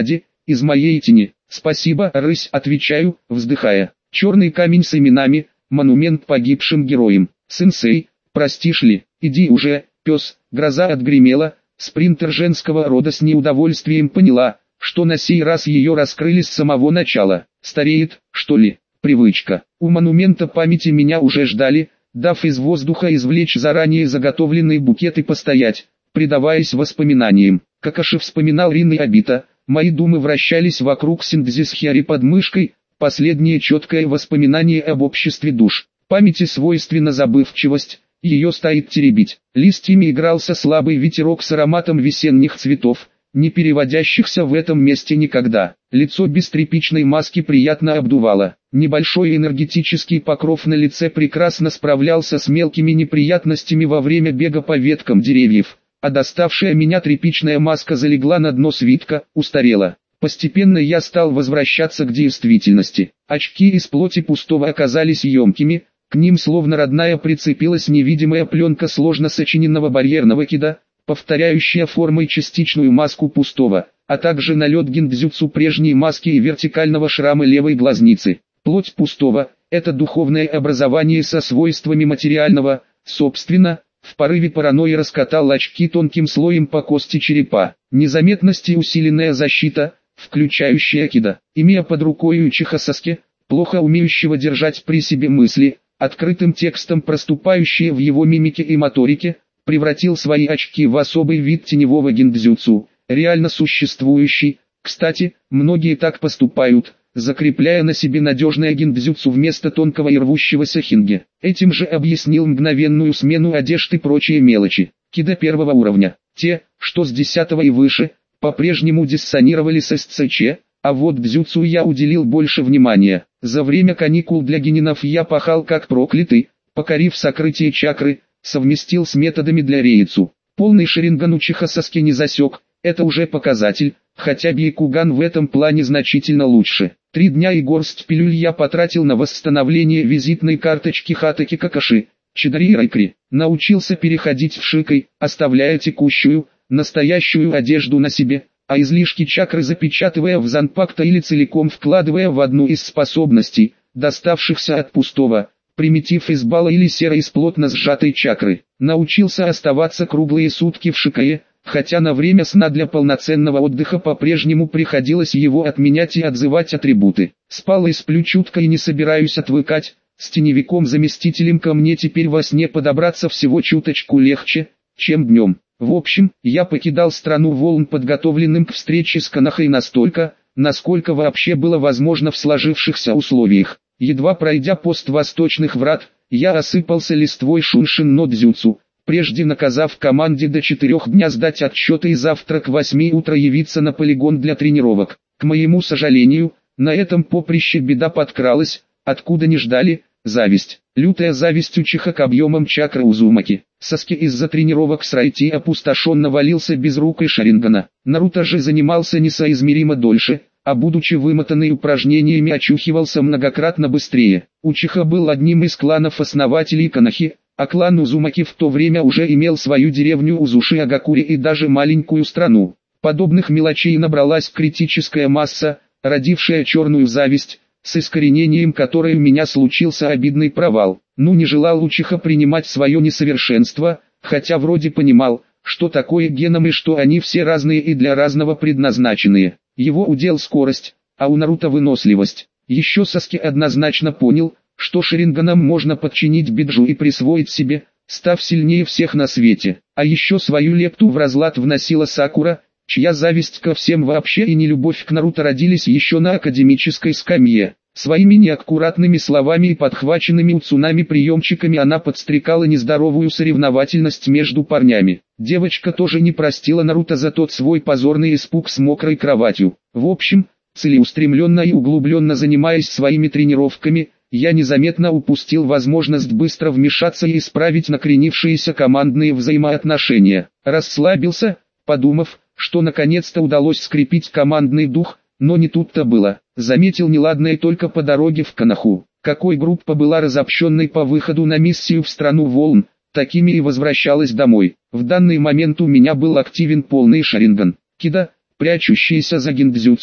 из моей тени. Спасибо, рысь, отвечаю, вздыхая. Черный камень с именами, монумент погибшим героям. Сенсей, простишь ли, иди уже, пес. Гроза отгремела, спринтер женского рода с неудовольствием поняла, что на сей раз ее раскрыли с самого начала. Стареет, что ли? Привычка. У монумента памяти меня уже ждали, дав из воздуха извлечь заранее заготовленный букет и постоять, предаваясь воспоминаниям. Какаши вспоминал Рин и Обита, мои думы вращались вокруг Синдзисхиари под мышкой, последнее четкое воспоминание об обществе душ. Памяти свойственна забывчивость, ее стоит теребить. Листьями игрался слабый ветерок с ароматом весенних цветов, не переводящихся в этом месте никогда. Лицо без тряпичной маски приятно обдувало. Небольшой энергетический покров на лице прекрасно справлялся с мелкими неприятностями во время бега по веткам деревьев, а доставшая меня тряпичная маска залегла на дно свитка, устарела. Постепенно я стал возвращаться к действительности. Очки из плоти пустого оказались емкими, к ним словно родная прицепилась невидимая пленка сложно сочиненного барьерного кида, повторяющая формой частичную маску пустого, а также налет гиндзюцу прежней маски и вертикального шрама левой глазницы. Плоть пустого – это духовное образование со свойствами материального, собственно, в порыве паранойи раскатал очки тонким слоем по кости черепа. Незаметность и усиленная защита, включающая кида. Имея под рукой Учиха Саске, плохо умеющего держать при себе мысли, открытым текстом проступающие в его мимике и моторике, превратил свои очки в особый вид теневого гиндзюцу, реально существующий. Кстати, многие так поступают, закрепляя на себе надежное гиндзюцу вместо тонкого и рвущегося хинге. Этим же объяснил мгновенную смену одежд и прочие мелочи. Кида первого уровня, те, что с десятого и выше, по-прежнему диссонировали с СЦЧ, а вот дзюцу я уделил больше внимания. За время каникул для генинов я пахал как проклятый, покорив сокрытие чакры, совместил с методами для рейцу. Полный шаринган Учиха Саске не засек, это уже показатель, хотя Бейкуган в этом плане значительно лучше. Три дня и горсть пилюль я потратил на восстановление визитной карточки Хатаки Какаши, Чидари Райкри. Научился переходить в шикой, оставляя текущую, настоящую одежду на себе, а излишки чакры запечатывая в занпакта или целиком вкладывая в одну из способностей, доставшихся от пустого, примитив из бала или серой из плотно сжатой чакры. Научился оставаться круглые сутки в шикае, хотя на время сна для полноценного отдыха по-прежнему приходилось его отменять и отзывать атрибуты. Спал и сплю чутко и не собираюсь отвыкать, с теневиком-заместителем ко мне теперь во сне подобраться всего чуточку легче, чем днем. В общем, я покидал страну волн подготовленным к встрече с Канахой настолько, насколько вообще было возможно в сложившихся условиях. Едва пройдя пост восточных врат, я осыпался листвой Шуншин но дзюцу, прежде наказав команде до четырех дня сдать отчеты и завтра к восьми утра явиться на полигон для тренировок. К моему сожалению, на этом поприще беда подкралась, откуда не ждали, зависть. Лютая зависть Учиха к объемам чакры Узумаки. Саске из-за тренировок с Райти опустошенно валился без рук и шарингана. Наруто же занимался несоизмеримо дольше, а будучи вымотанный упражнениями очухивался многократно быстрее. Учиха был одним из кланов-основателей Канахи, а клан Узумаки в то время уже имел свою деревню Узуши-Агакури и даже маленькую страну. Подобных мелочей набралась критическая масса, родившая черную зависть, с искоренением которой у меня случился обидный провал. Ну не желал Учиха принимать свое несовершенство, хотя вроде понимал, что такое геном и что они все разные и для разного предназначенные. Его удел скорость, а у Наруто выносливость. Еще Саске однозначно понял, что шаринганом можно подчинить Биджу и присвоить себе, став сильнее всех на свете. А еще свою лепту в разлад вносила Сакура, чья зависть ко всем вообще и нелюбовь к Наруто родились еще на академической скамье. Своими неаккуратными словами и подхваченными у цунами приемчиками она подстрекала нездоровую соревновательность между парнями. Девочка тоже не простила Наруто за тот свой позорный испуг с мокрой кроватью. В общем, целеустремленно и углубленно занимаясь своими тренировками, я незаметно упустил возможность быстро вмешаться и исправить накренившиеся командные взаимоотношения. Расслабился, подумав, что наконец-то удалось скрепить командный дух, но не тут-то было. Заметил неладное только по дороге в Канаху. Какой группа была разобщенной по выходу на миссию в страну волн, такими и возвращалась домой. В данный момент у меня был активен полный шаринган. Кида, прячущийся за гиндзюцу,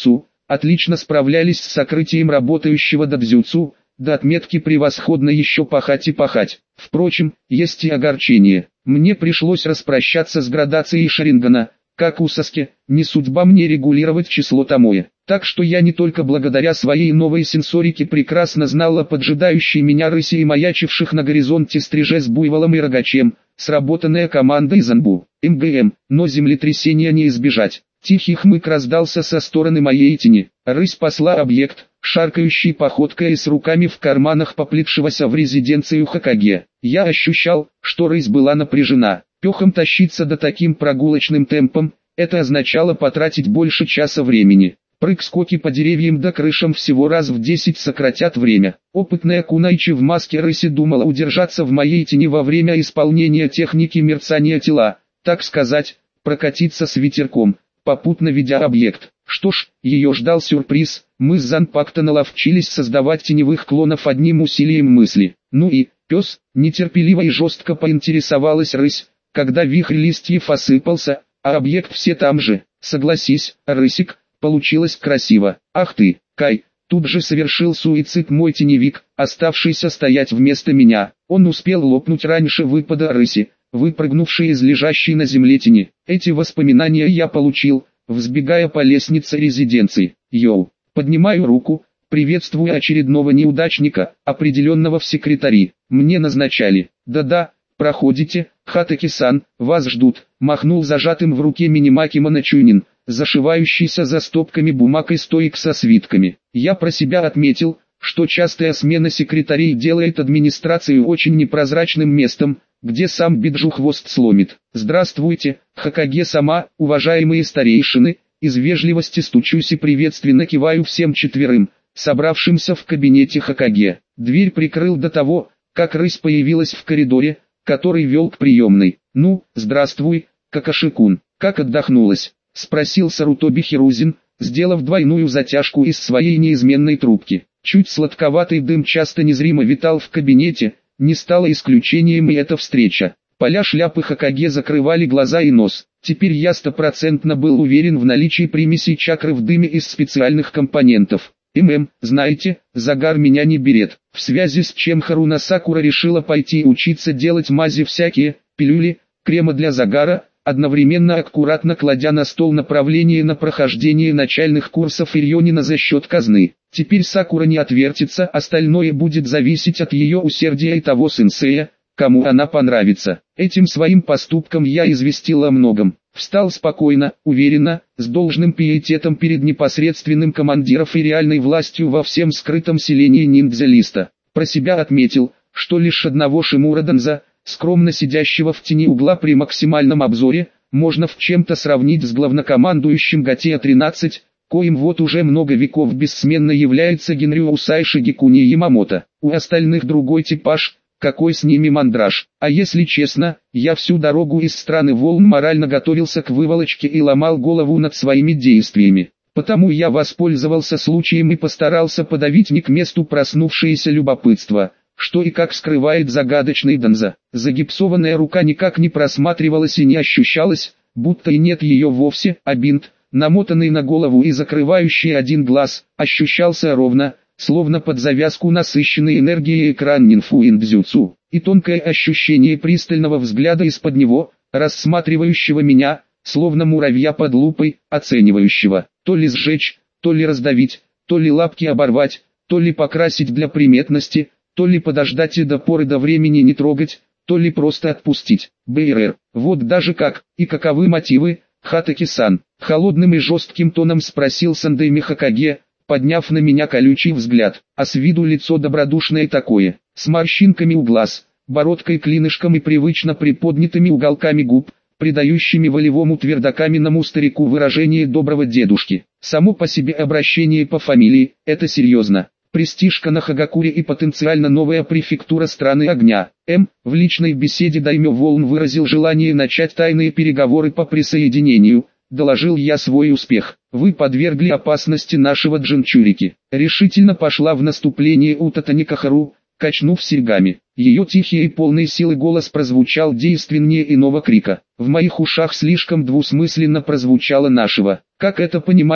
отлично справлялись с сокрытием работающего додзюцу, до отметки превосходно еще пахать и пахать. Впрочем, есть и огорчение. Мне пришлось распрощаться с градацией Шарингана, как у Саски, не судьба мне регулировать число томоя. Так что я не только благодаря своей новой сенсорике прекрасно знала поджидающие меня рыси и маячивших на горизонте стриже с буйволом и рогачем, сработанная команда из Анбу, МГМ, но землетрясения не избежать. Тихий хмык раздался со стороны моей тени. Рысь посла объект, шаркающий походкой и с руками в карманах поплетшегося в резиденцию Хокаге. Я ощущал, что рысь была напряжена. Пехом тащиться до таким прогулочным темпом, это означало потратить больше часа времени. Прыг-скоки по деревьям да крышам всего раз в десять сократят время. Опытная кунайчи в маске рыси думала удержаться в моей тени во время исполнения техники мерцания тела, так сказать, прокатиться с ветерком, попутно ведя объект. Что ж, ее ждал сюрприз, мы с Занпакто наловчились создавать теневых клонов одним усилием мысли. Ну и, пес, нетерпеливо и жестко поинтересовалась рысь, когда вихрь листьев осыпался, а объект все там же. Согласись, рысик, получилось красиво. Ах ты, Кай, тут же совершил суицид мой теневик, оставшийся стоять вместо меня. Он успел лопнуть раньше выпада рыси, выпрыгнувшей из лежащей на земле тени. Эти воспоминания я получил, взбегая по лестнице резиденции. Йоу, поднимаю руку, приветствуя очередного неудачника, определенного в секретари. Мне назначали. Да-да, проходите, Хатаки-сан, вас ждут, махнул зажатым в руке Минимакимона Чунин, зашивающийся за стопками бумаг и стоек со свитками. Я про себя отметил, что частая смена секретарей делает администрацию очень непрозрачным местом, где сам Биджу хвост сломит. Здравствуйте, Хокаге-сама, уважаемые старейшины, из вежливости стучусь и приветственно киваю всем четверым, собравшимся в кабинете Хокаге. Дверь прикрыл до того, как рысь появилась в коридоре, который вел к приемной. «Ну, здравствуй, Какаши-кун, как отдохнулась?» — спросил Сарутоби Хирузин, сделав двойную затяжку из своей неизменной трубки. Чуть сладковатый дым часто незримо витал в кабинете, не стало исключением и эта встреча. Поля шляпы Хокаге закрывали глаза и нос. Теперь я стопроцентно был уверен в наличии примесей чакры в дыме из специальных компонентов. ММ, знаете, загар меня не берет. В связи с чем Харуна Сакура решила пойти учиться делать мази всякие, пилюли, крема для загара, одновременно аккуратно кладя на стол направление на прохождение начальных курсов Ирьонина за счет казны. Теперь Сакура не отвертится, остальное будет зависеть от ее усердия и того сенсея, кому она понравится. Этим своим поступком я известил о многом. Встал спокойно, уверенно, с должным пиететом перед непосредственным командиром и реальной властью во всем скрытом селении ниндзя-листа. Про себя отметил, что лишь одного Шимура Донза, скромно сидящего в тени угла при максимальном обзоре, можно в чем-то сравнить с главнокомандующим Гатея тринадцать, коим вот уже много веков бессменно является Генрю Усайши Гекуни Ямамото. У остальных другой типаж, какой с ними мандраж. А если честно, я всю дорогу из страны волн морально готовился к выволочке и ломал голову над своими действиями. Потому я воспользовался случаем и постарался подавить не к месту проснувшееся любопытство, что и как скрывает загадочный Донза. Загипсованная рука никак не просматривалась и не ощущалась, будто и нет ее вовсе, а бинт, намотанный на голову и закрывающий один глаз, ощущался ровно, словно под завязку насыщенной энергией экран нинфу-индзюцу, и тонкое ощущение пристального взгляда из-под него, рассматривающего меня, словно муравья под лупой, оценивающего, то ли сжечь, то ли раздавить, то ли лапки оборвать, то ли покрасить для приметности, то ли подождать и до поры до времени не трогать, то ли просто отпустить. БРР, вот даже как, и каковы мотивы, Хатаки-сан? Холодным и жестким тоном спросил Сандэй Хокаге, подняв на меня колючий взгляд, а с виду лицо добродушное такое, с морщинками у глаз, бородкой клинышком и привычно приподнятыми уголками губ, придающими волевому твердокаменному старику выражение доброго дедушки. Само по себе обращение по фамилии, это серьезно. Престижка на Хагакуре и потенциально новая префектура страны огня. М. В личной беседе Даймё Волн выразил желание начать тайные переговоры по присоединению. Доложил я свой успех. Вы подвергли опасности нашего Джинчурики. Решительно пошла в наступление Утата Кахару, качнув серьгами. Ее тихий и полный силы голос прозвучал действеннее иного крика. В моих ушах слишком двусмысленно прозвучало нашего. Как это понимать?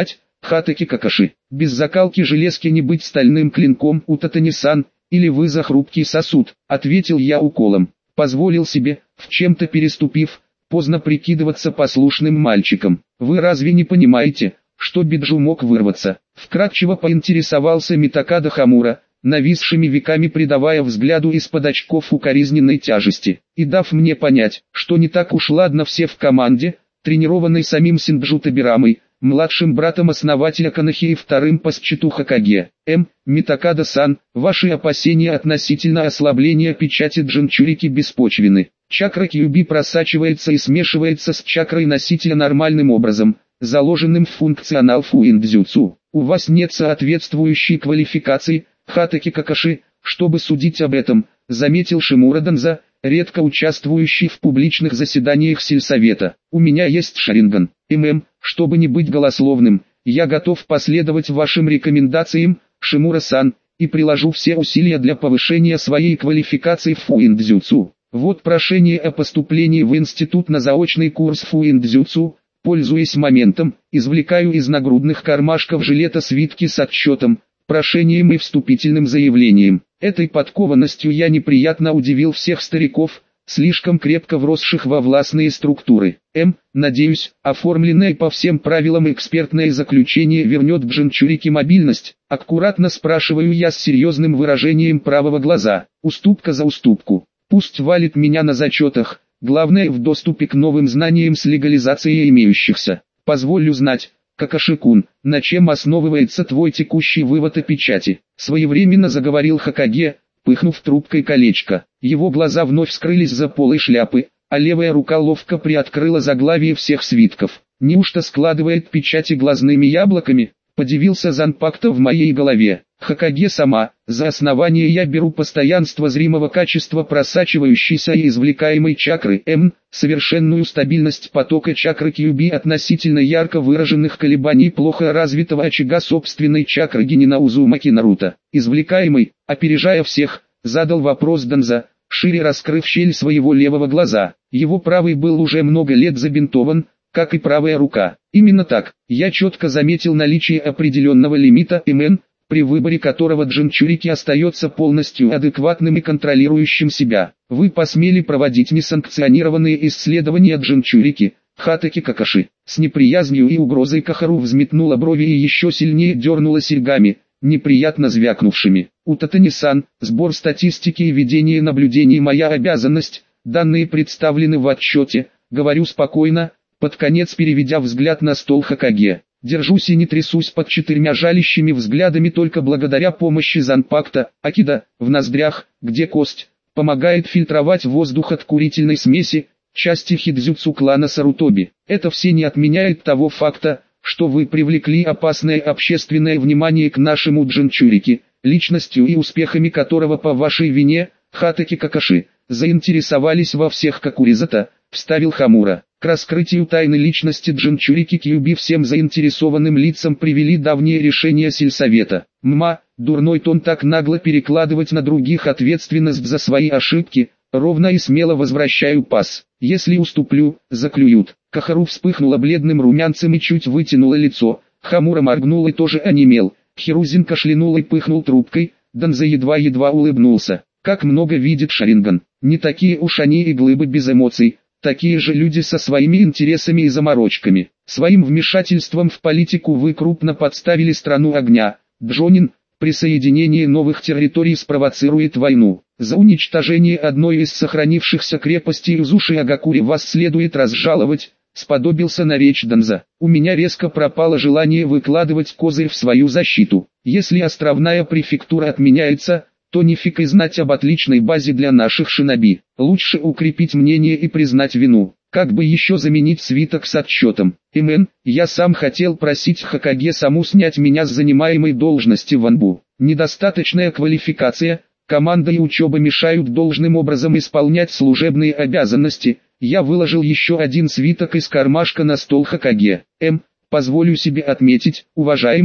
Хатаки Какаши. Без закалки железки не быть стальным клинком, Утатани-сан, или вы за хрупкий сосуд, ответил я уколом. Позволил себе, в чем-то переступив, поздно прикидываться послушным мальчиком. Вы разве не понимаете, что Биджу мог вырваться? Вкратчиво поинтересовался Митакада Хамура, нависшими веками придавая взгляду из-под очков укоризненной тяжести, и дав мне понять, что не так уж ладно все в команде, тренированной самим Синджу Табирамой, младшим братом основателя Канахи и вторым по счету Хокаге. М. Митакада-сан, ваши опасения относительно ослабления печати Джинчурики беспочвены. Чакра Кьюби просачивается и смешивается с чакрой носителя нормальным образом, заложенным в функционал фуиндзюцу. У вас нет соответствующей квалификации, Хатаки Какаши, чтобы судить об этом, заметил Шимура Данза, редко участвующий в публичных заседаниях сельсовета. У меня есть Шаринган. ММ, чтобы не быть голословным, я готов последовать вашим рекомендациям, Шимура-сан, и приложу все усилия для повышения своей квалификации в фуиндзюцу. Вот прошение о поступлении в институт на заочный курс фуиндзюцу. Пользуясь моментом, извлекаю из нагрудных кармашков жилета свитки с отчетом, прошением и вступительным заявлением. Этой подкованностью я неприятно удивил всех стариков, слишком крепко вросших во властные структуры. М. Надеюсь, оформленное по всем правилам экспертное заключение вернет Джинчурике мобильность. Аккуратно спрашиваю я с серьезным выражением правого глаза. Уступка за уступку. Пусть валит меня на зачетах. Главное в доступе к новым знаниям с легализацией имеющихся. Позволю знать, Какаши-кун, на чем основывается твой текущий вывод о печати? Своевременно заговорил Хокаге, пыхнув трубкой колечко. Его глаза вновь скрылись за полой шляпы, а левая рука ловко приоткрыла заглавие всех свитков. Неужто складывает печати глазными яблоками? Подивился Занпакта в моей голове. Хокаге сама, за основание я беру постоянство зримого качества просачивающейся и извлекаемой чакры М, совершенную стабильность потока чакры Кьюби относительно ярко выраженных колебаний плохо развитого очага собственной чакры Генина Узумаки Наруто. Извлекаемый, опережая всех, задал вопрос Данза, шире раскрыв щель своего левого глаза. Его правый был уже много лет забинтован, как и правая рука. Именно так, я четко заметил наличие определенного лимита МН, при выборе которого Джинчурики остается полностью адекватным и контролирующим себя. Вы посмели проводить несанкционированные исследования Джинчурики, Хатаки Какаши. С неприязнью и угрозой Кахару взметнула брови и еще сильнее дернула серьгами, неприятно звякнувшими. Утатани-сан, сбор статистики и ведение наблюдений моя обязанность, данные представлены в отчете, говорю спокойно, под конец переведя взгляд на стол Хокаге. Держусь и не трясусь под четырьмя жалящими взглядами только благодаря помощи Занпакта, Акида, в ноздрях, где кость, помогает фильтровать воздух от курительной смеси, части хидзюцу клана Сарутоби. Это все не отменяет того факта, что вы привлекли опасное общественное внимание к нашему Джинчурике, личностью и успехами которого по вашей вине, Хатаки Какаши, заинтересовались во всех Какуризата, вставил Хамура. К раскрытию тайны личности Джинчурики Кьюби всем заинтересованным лицам привели давние решения сельсовета. Мма, дурной тон так нагло перекладывать на других ответственность за свои ошибки, ровно и смело возвращаю пас. Если уступлю, заклюют. Кахару вспыхнула бледным румянцем и чуть вытянула лицо. Хамура моргнул и тоже онемел. Хирузин кашлянул и пыхнул трубкой. Данза едва-едва улыбнулся. Как много видит Шаринган. Не такие уж они и глыбы без эмоций. Такие же люди со своими интересами и заморочками. Своим вмешательством в политику вы крупно подставили страну огня. Джонин, присоединение новых территорий спровоцирует войну. За уничтожение одной из сохранившихся крепостей Узуши Агакури вас следует разжаловать, сподобился на речь Данза. У меня резко пропало желание выкладывать козырь в свою защиту. Если островная префектура отменяется, то нифиг и знать об отличной базе для наших шиноби. Лучше укрепить мнение и признать вину. Как бы еще заменить свиток с отчетом? МН, я сам хотел просить Хокаге саму снять меня с занимаемой должности в Анбу. Недостаточная квалификация, команда и учеба мешают должным образом исполнять служебные обязанности. Я выложил еще один свиток из кармашка на стол Хокаге. М, позволю себе отметить, уважаемые,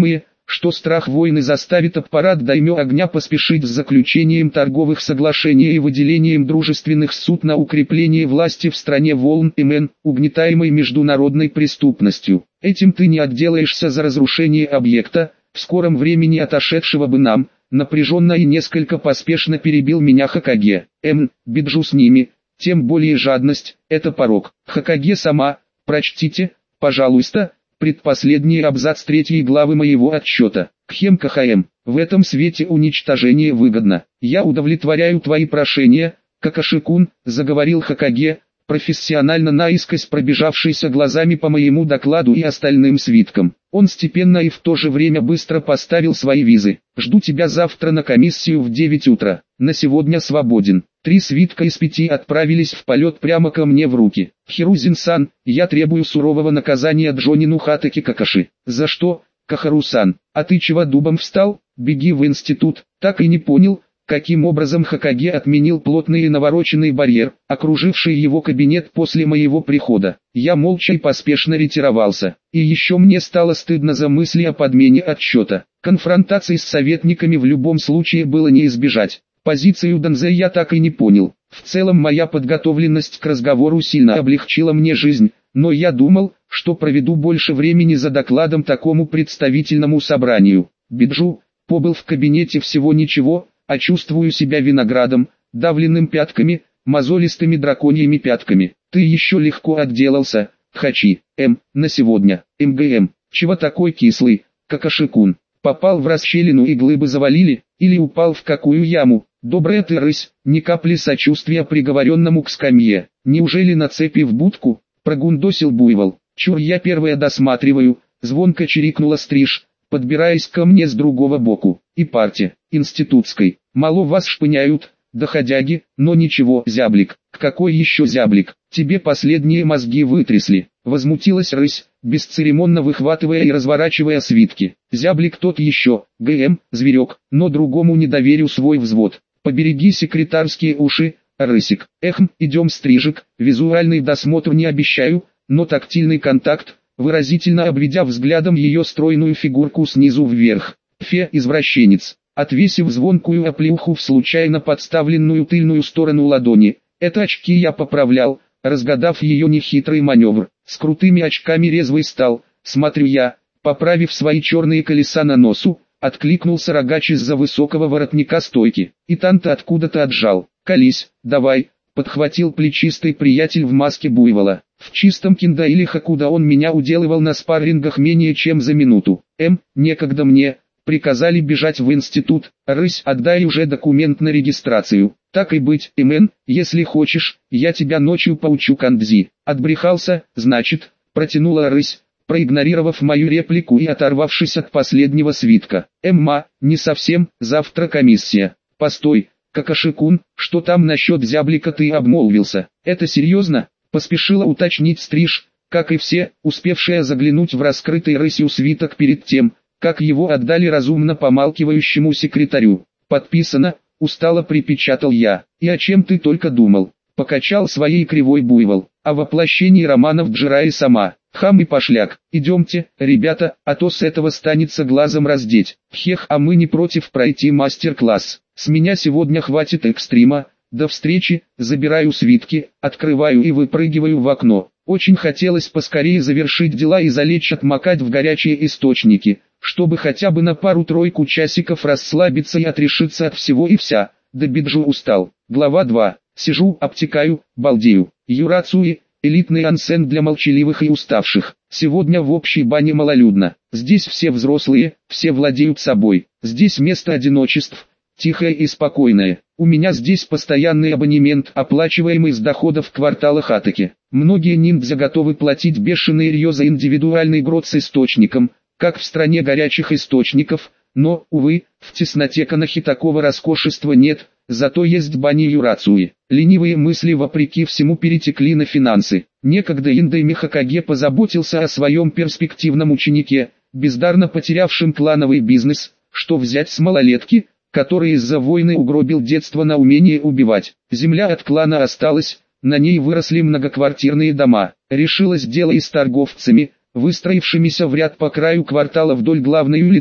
что страх войны заставит аппарат даймё огня поспешить с заключением торговых соглашений и выделением дружественных суд на укрепление власти в стране волн МН, угнетаемой международной преступностью. Этим ты не отделаешься за разрушение объекта, в скором времени отошедшего бы нам, напряженно и несколько поспешно перебил меня Хокаге. Эм, биджу с ними, тем более жадность, это порок. Хокаге сама, прочтите, пожалуйста, предпоследний абзац третьей главы моего отчета. Кхем КХМ, в этом свете уничтожение выгодно. Я удовлетворяю твои прошения, Какаши-кун, заговорил Хокаге, профессионально наискось пробежавшийся глазами по моему докладу и остальным свиткам. Он степенно и в то же время быстро поставил свои визы. Жду тебя завтра на комиссию в девять утра. На сегодня свободен. Три свитка из пяти отправились в полет прямо ко мне в руки. Хирузин-сан, я требую сурового наказания Джонину Хатаки Какаши. За что, Кахару-сан? А ты чего дубом встал? Беги в институт. Так и не понял, каким образом Хокаге отменил плотный и навороченный барьер, окруживший его кабинет после моего прихода. Я молча и поспешно ретировался. И еще мне стало стыдно за мысли о подмене отчета. Конфронтации с советниками в любом случае было не избежать. Позицию Данзе я так и не понял. В целом моя подготовленность к разговору сильно облегчила мне жизнь, но я думал, что проведу больше времени за докладом такому представительному собранию. Биджу, побыл в кабинете всего ничего, а чувствую себя виноградом, давленным пятками, мозолистыми драконьими пятками. Ты еще легко отделался, Хачи. М, на сегодня. МГМ, чего такой кислый, Какаши-кун? Попал в расщелину и глыбы завалили, или упал в какую яму? Добрая ты рысь, ни капли сочувствия приговоренному к скамье. Неужели на цепи в будку? Прогундосил буйвол. Чур, я первая досматриваю, звонко чирикнула стриж, подбираясь ко мне с другого боку. И парте, институтской. Мало вас шпыняют, доходяги, но ничего, зяблик. Какой еще зяблик? Тебе последние мозги вытрясли. Возмутилась рысь, бесцеремонно выхватывая и разворачивая свитки. Зяблик тот еще, ГМ, зверек, но другому не доверю свой взвод. Побереги секретарские уши, рысик. Эхм, идем стрижек, визуальный досмотр не обещаю, но тактильный контакт, выразительно обведя взглядом ее стройную фигурку снизу вверх. Фе, извращенец, отвесив звонкую оплеуху в случайно подставленную тыльную сторону ладони. Это очки я поправлял, разгадав ее нехитрый маневр. С крутыми очками резвый стал, смотрю я, поправив свои черные колеса на носу, откликнулся рогач из-за высокого воротника стойки. И Танта откуда-то отжал. «Колись, давай», подхватил плечистый приятель в маске буйвола. В чистом киндаиле Хакуда он меня уделывал на спаррингах менее чем за минуту. М, некогда мне, приказали бежать в институт, рысь, отдай уже документ на регистрацию. Так и быть, Мн, если хочешь, я тебя ночью поучу кандзи. Отбрехался, значит, протянула рысь, проигнорировав мою реплику и оторвавшись от последнего свитка. Эмма, не совсем, завтра комиссия. Постой, Какаши-кун, что там насчет зяблика ты обмолвился? Это серьезно? Поспешила уточнить стриж, как и все, успевшая заглянуть в раскрытый рысью свиток перед тем, как его отдали разумно помалкивающему секретарю. Подписано, устало припечатал я. И о чем ты только думал? Покачал своей кривой буйвол. О воплощении романов Джираи сама. Хам и пошляк. Идемте, ребята, а то с этого станется глазом раздеть. Хех, а мы не против пройти мастер-класс. С меня сегодня хватит экстрима. До встречи, забираю свитки, открываю и выпрыгиваю в окно. Очень хотелось поскорее завершить дела и залечь отмокать в горячие источники, чтобы хотя бы на пару-тройку часиков расслабиться и отрешиться от всего и вся. Да биджу устал. Глава два. Сижу, обтекаю, балдею. Юрацуи, элитный ансен для молчаливых и уставших. Сегодня в общей бане малолюдно. Здесь все взрослые, все владеют собой. Здесь место одиночеств, тихое и спокойное. У меня здесь постоянный абонемент, оплачиваемый с доходов квартала Хатаки. Многие ниндзя готовы платить бешеные рьё за индивидуальный грот с источником, как в стране горячих источников, но, увы, в тесноте Канахи такого роскошества нет, зато есть бани Юрацуи. Ленивые мысли вопреки всему перетекли на финансы. Некогда Индайми Хокаге позаботился о своем перспективном ученике, бездарно потерявшем клановый бизнес. Что взять с малолетки, который из-за войны угробил детство на умение убивать? Земля от клана осталась, на ней выросли многоквартирные дома. Решилось дело и с торговцами, выстроившимися в ряд по краю квартала вдоль главной улицы,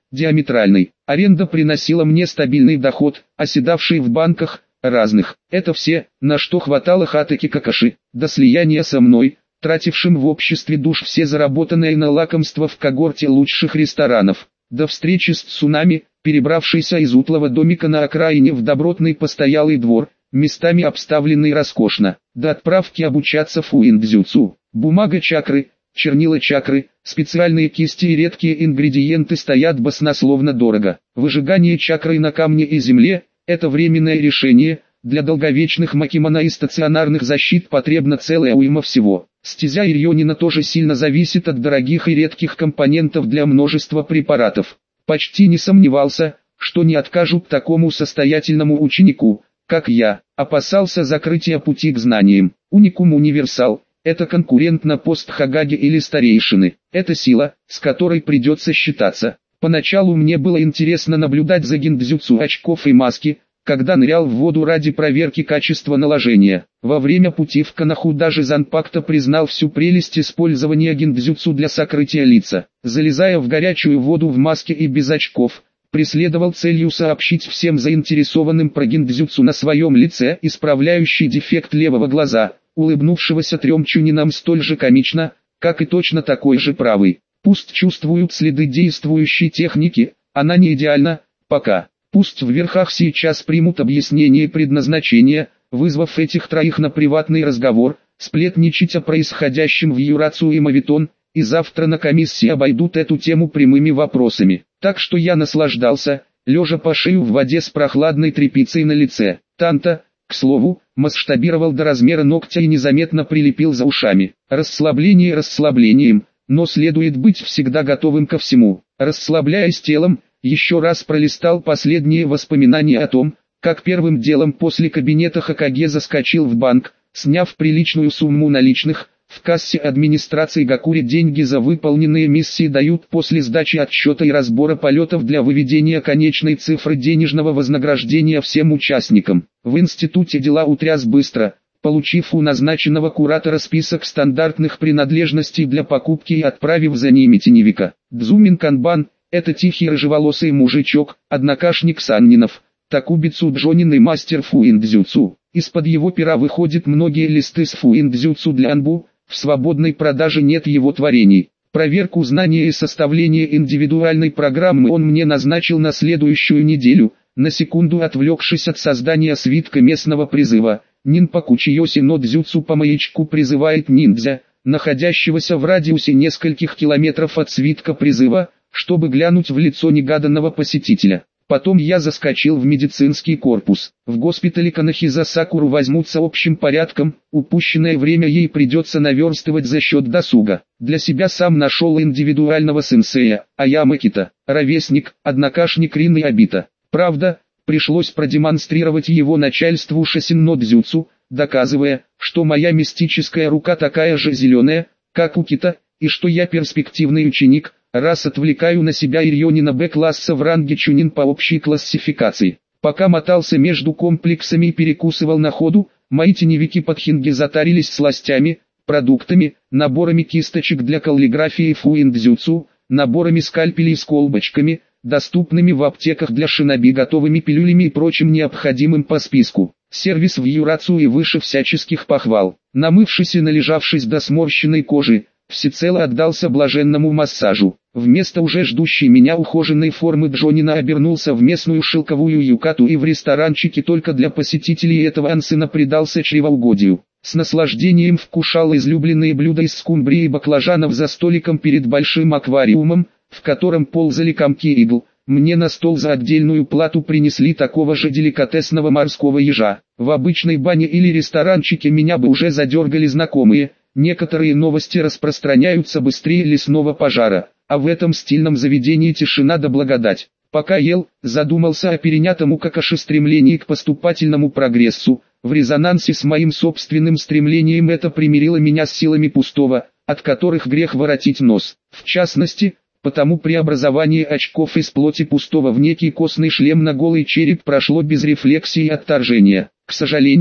диаметральный. Аренда приносила мне стабильный доход, оседавший в банках разных. Это все, на что хватало Хатаки Какаши. До слияния со мной, тратившим в обществе душ все заработанные на лакомство в когорте лучших ресторанов. До встречи с цунами, перебравшейся из утлого домика на окраине в добротный постоялый двор, местами обставленный роскошно. До отправки обучаться фуин-дзюцу. Бумага чакры, чернила чакры, специальные кисти и редкие ингредиенты стоят баснословно дорого. Выжигание чакры на камне и земле – это временное решение. Для долговечных макимона и стационарных защит потребна целая уйма всего. Стезя Ирьонина тоже сильно зависит от дорогих и редких компонентов для множества препаратов. Почти не сомневался, что не откажут такому состоятельному ученику, как я. Опасался закрытия пути к знаниям. Уникум универсал – это конкурент на пост Хагаги или старейшины. Это сила, с которой придется считаться. Поначалу мне было интересно наблюдать за гиндзюцу очков и маски, когда нырял в воду ради проверки качества наложения. Во время пути в Канаху даже Занпакта признал всю прелесть использования гиндзюцу для сокрытия лица. Залезая в горячую воду в маске и без очков, преследовал целью сообщить всем заинтересованным про гиндзюцу на своем лице, исправляющий дефект левого глаза, улыбнувшегося трем чунинам столь же комично, как и точно такой же правый. Пусть чувствуют следы действующей техники, она не идеальна, пока. Пусть в верхах сейчас примут объяснение предназначения, вызвав этих троих на приватный разговор, сплетничать о происходящем в Юрацу и Мавитон, и завтра на комиссии обойдут эту тему прямыми вопросами. Так что я наслаждался, лежа по шею в воде с прохладной тряпицей на лице. Танта, к слову, масштабировал до размера ногтя и незаметно прилепил за ушами. Расслабление расслаблением, но следует быть всегда готовым ко всему. Расслабляясь телом, еще раз пролистал последние воспоминания о том, как первым делом после кабинета Хокаге заскочил в банк, сняв приличную сумму наличных. В кассе администрации Гакури деньги за выполненные миссии дают после сдачи отсчета и разбора полетов для выведения конечной цифры денежного вознаграждения всем участникам. В институте дела утряс быстро, получив у назначенного куратора список стандартных принадлежностей для покупки и отправив за ними теневика. Дзумин Канбан – это тихий рыжеволосый мужичок, однокашник Саннинов, Такубицу Джонин и мастер фуин-дзюцу. Из-под его пера выходят многие листы с фуин-дзюцу для анбу, в свободной продаже нет его творений. Проверку знания и составление индивидуальной программы он мне назначил на следующую неделю, на секунду отвлекшись от создания свитка местного призыва. Нинпаку Чиоси но дзюцу по маячку призывает ниндзя, находящегося в радиусе нескольких километров от свитка призыва, чтобы глянуть в лицо негаданного посетителя. Потом я заскочил в медицинский корпус. В госпитале Канахиза Сакуру возьмутся общим порядком, упущенное время ей придется наверстывать за счет досуга. Для себя сам нашел индивидуального сенсея, Аяма Кита, ровесник, однокашник Рин и Обита. Правда, пришлось продемонстрировать его начальству шосинно дзюцу, доказывая, что моя мистическая рука такая же зеленая, как у Кита, и что я перспективный ученик, раз отвлекаю на себя Ирьонина Б-класса в ранге Чунин по общей классификации. Пока мотался между комплексами и перекусывал на ходу, мои теневики под хинги затарились сластями, продуктами, наборами кисточек для каллиграфии фуин-дзюцу, наборами скальпелей с колбочками, доступными в аптеках для шиноби, готовыми пилюлями и прочим необходимым по списку. Сервис в Юрацу и выше всяческих похвал. Намывшись и належавшись до сморщенной кожи, всецело отдался блаженному массажу. Вместо уже ждущей меня ухоженной формы Джонина обернулся в местную шелковую юкату и в ресторанчике только для посетителей этого ансена предался чревоугодию. С наслаждением вкушал излюбленные блюда из скумбрии и баклажанов за столиком перед большим аквариумом, в котором ползали комки игл. Мне на стол за отдельную плату принесли такого же деликатесного морского ежа. В обычной бане или ресторанчике меня бы уже задергали знакомые. Некоторые новости распространяются быстрее лесного пожара, а в этом стильном заведении тишина да благодать. Пока ел, задумался о перенятом у Какаши стремлении к поступательному прогрессу. В резонансе с моим собственным стремлением это примирило меня с силами пустого, от которых грех воротить нос. В частности, потому преобразование очков из плоти пустого в некий костный шлем на голый череп прошло без рефлексии и отторжения. К сожалению,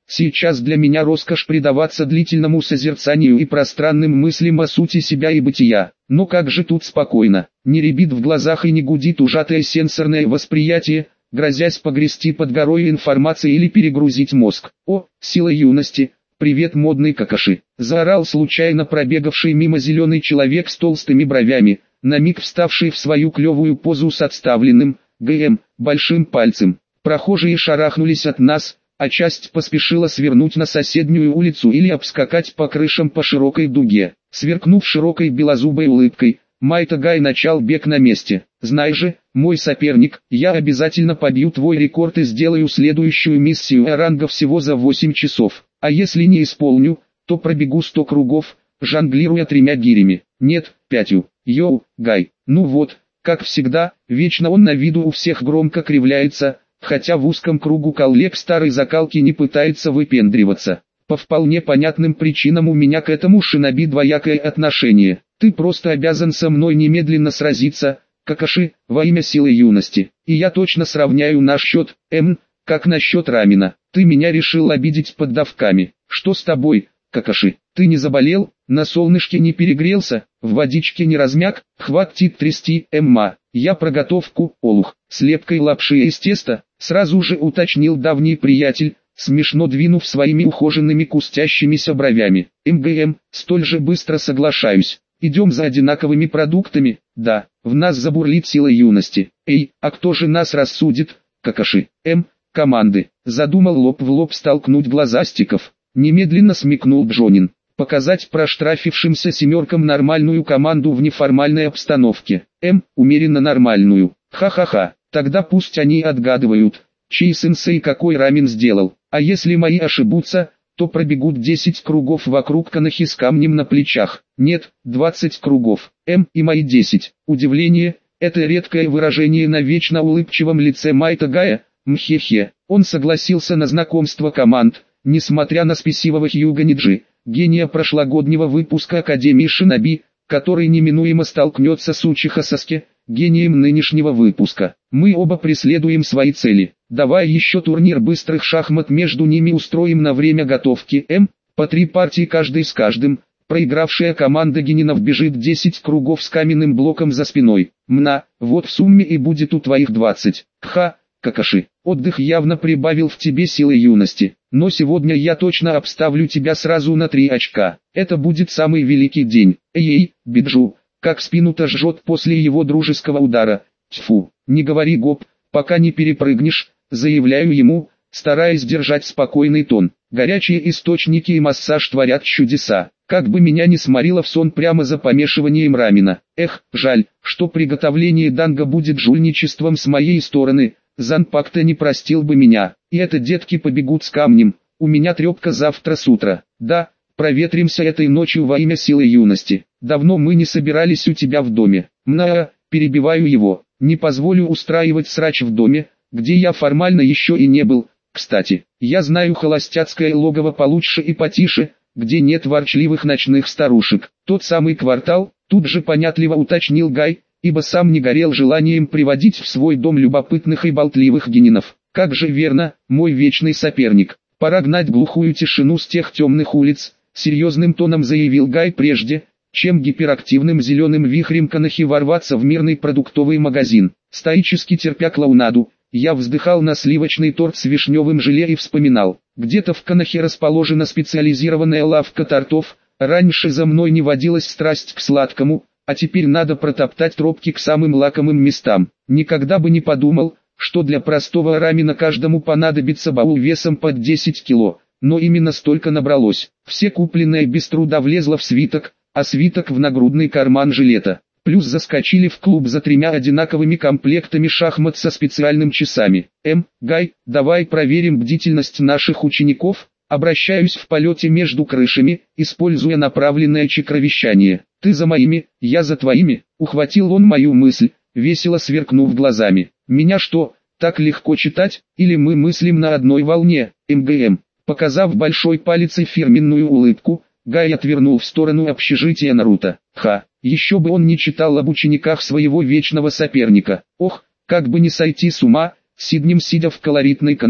Сейчас для меня роскошь предаваться длительному созерцанию и пространным мыслям о сути себя и бытия. Но как же тут спокойно, не рябит в глазах и не гудит ужатое сенсорное восприятие, грозясь погрести под горой информации или перегрузить мозг. О, сила юности! «Привет, модный какаши!» — заорал случайно пробегавший мимо зеленый человек с толстыми бровями, на миг вставший в свою клевую позу с отставленным, ГМ, большим пальцем. Прохожие шарахнулись от нас, а часть поспешила свернуть на соседнюю улицу или обскакать по крышам по широкой дуге. Сверкнув широкой белозубой улыбкой, Майтагай начал бег на месте. «Знай же, мой соперник, я обязательно побью твой рекорд и сделаю следующую миссию Эранга всего за восемь часов. А если не исполню, то пробегу сто кругов, жонглируя тремя гирями. Нет, пятью. Йоу, Гай. Ну вот, как всегда, вечно он на виду у всех громко кривляется, хотя в узком кругу коллег старой закалки не пытается выпендриваться. По вполне понятным причинам у меня к этому шиноби двоякое отношение. Ты просто обязан со мной немедленно сразиться, какаши, во имя силы юности. И я точно сравняю наш счет, М, как насчет Рамина. Ты меня решил обидеть поддавками. Что с тобой, какаши? Ты не заболел, на солнышке не перегрелся, в водичке не размяк? Хватит трясти, Эмма. Я про готовку, олух, с лепкой лапши из теста, сразу же уточнил давний приятель, смешно двинув своими ухоженными кустящимися бровями. МГМ, столь же быстро соглашаюсь. Идем за одинаковыми продуктами, да, в нас забурлит сила юности. Эй, а кто же нас рассудит, какаши? М, команды. Задумал лоб в лоб столкнуть глазастиков. Немедленно смекнул Джонин. Показать проштрафившимся семеркам нормальную команду в неформальной обстановке. М, умеренно нормальную. Ха-ха-ха, тогда пусть они отгадывают, чей сенсей какой рамен сделал. А если мои ошибутся, то пробегут десять кругов вокруг Канахи с камнем на плечах. Нет, двадцать кругов. М и мои десять. Удивление, это редкое выражение на вечно улыбчивом лице Майтагая. Мхе-хе. Он согласился на знакомство команд, несмотря на спесивого Хьюга Ниджи, гения прошлогоднего выпуска Академии Шиноби, который неминуемо столкнется с Учиха Саске, гением нынешнего выпуска. Мы оба преследуем свои цели. Давай еще турнир быстрых шахмат между ними устроим на время готовки. М, по три партии каждый с каждым. Проигравшая команда генинов бежит десять кругов с каменным блоком за спиной. Мна, вот в сумме и будет у твоих двадцать. Кха, какаши, отдых явно прибавил в тебе силы юности. Но сегодня я точно обставлю тебя сразу на три очка. Это будет самый великий день. Эй-эй, Биджу, как спину-то жжет после его дружеского удара. Тьфу, не говори гоп, пока не перепрыгнешь, заявляю ему, стараясь держать спокойный тон. Горячие источники и массаж творят чудеса. Как бы меня не сморило в сон прямо за помешиванием рамена. Эх, жаль, что приготовление данго будет жульничеством с моей стороны. Занпак-то не простил бы меня. И это детки побегут с камнем. У меня трепка завтра с утра. Да, проветримся этой ночью во имя силы юности. Давно мы не собирались у тебя в доме. Мна, перебиваю его. Не позволю устраивать срач в доме, где я формально еще и не был. Кстати, я знаю холостяцкое логово получше и потише, где нет ворчливых ночных старушек. Тот самый квартал, тут же понятливо уточнил Гай, ибо сам не горел желанием приводить в свой дом любопытных и болтливых генинов. Как же верно, мой вечный соперник. Пора гнать глухую тишину с тех темных улиц, серьезным тоном заявил Гай прежде, чем гиперактивным зеленым вихрем Канахи ворваться в мирный продуктовый магазин. Стоически терпя клоунаду, я вздыхал на сливочный торт с вишневым желе и вспоминал, где-то в Канахе расположена специализированная лавка тортов, раньше за мной не водилась страсть к сладкому, а теперь надо протоптать тропки к самым лакомым местам. Никогда бы не подумал, что для простого рамена каждому понадобится баул весом под десять кило, но именно столько набралось. Все купленное без труда влезло в свиток, а свиток в нагрудный карман жилета. Плюс заскочили в клуб за тремя одинаковыми комплектами шахмат со специальными часами. М, Гай, давай проверим бдительность наших учеников. Обращаюсь в полете между крышами, используя направленное чекровещание. Ты за моими, я за твоими. Ухватил он мою мысль, весело сверкнув глазами. Меня что, так легко читать, или мы мыслим на одной волне? МГМ. Показав большой палец и фирменную улыбку, Гай отвернул в сторону общежития Наруто. Ха, еще бы он не читал об учениках своего вечного соперника. Ох, как бы не сойти с ума, сиднем сидя в колоритной Канахе.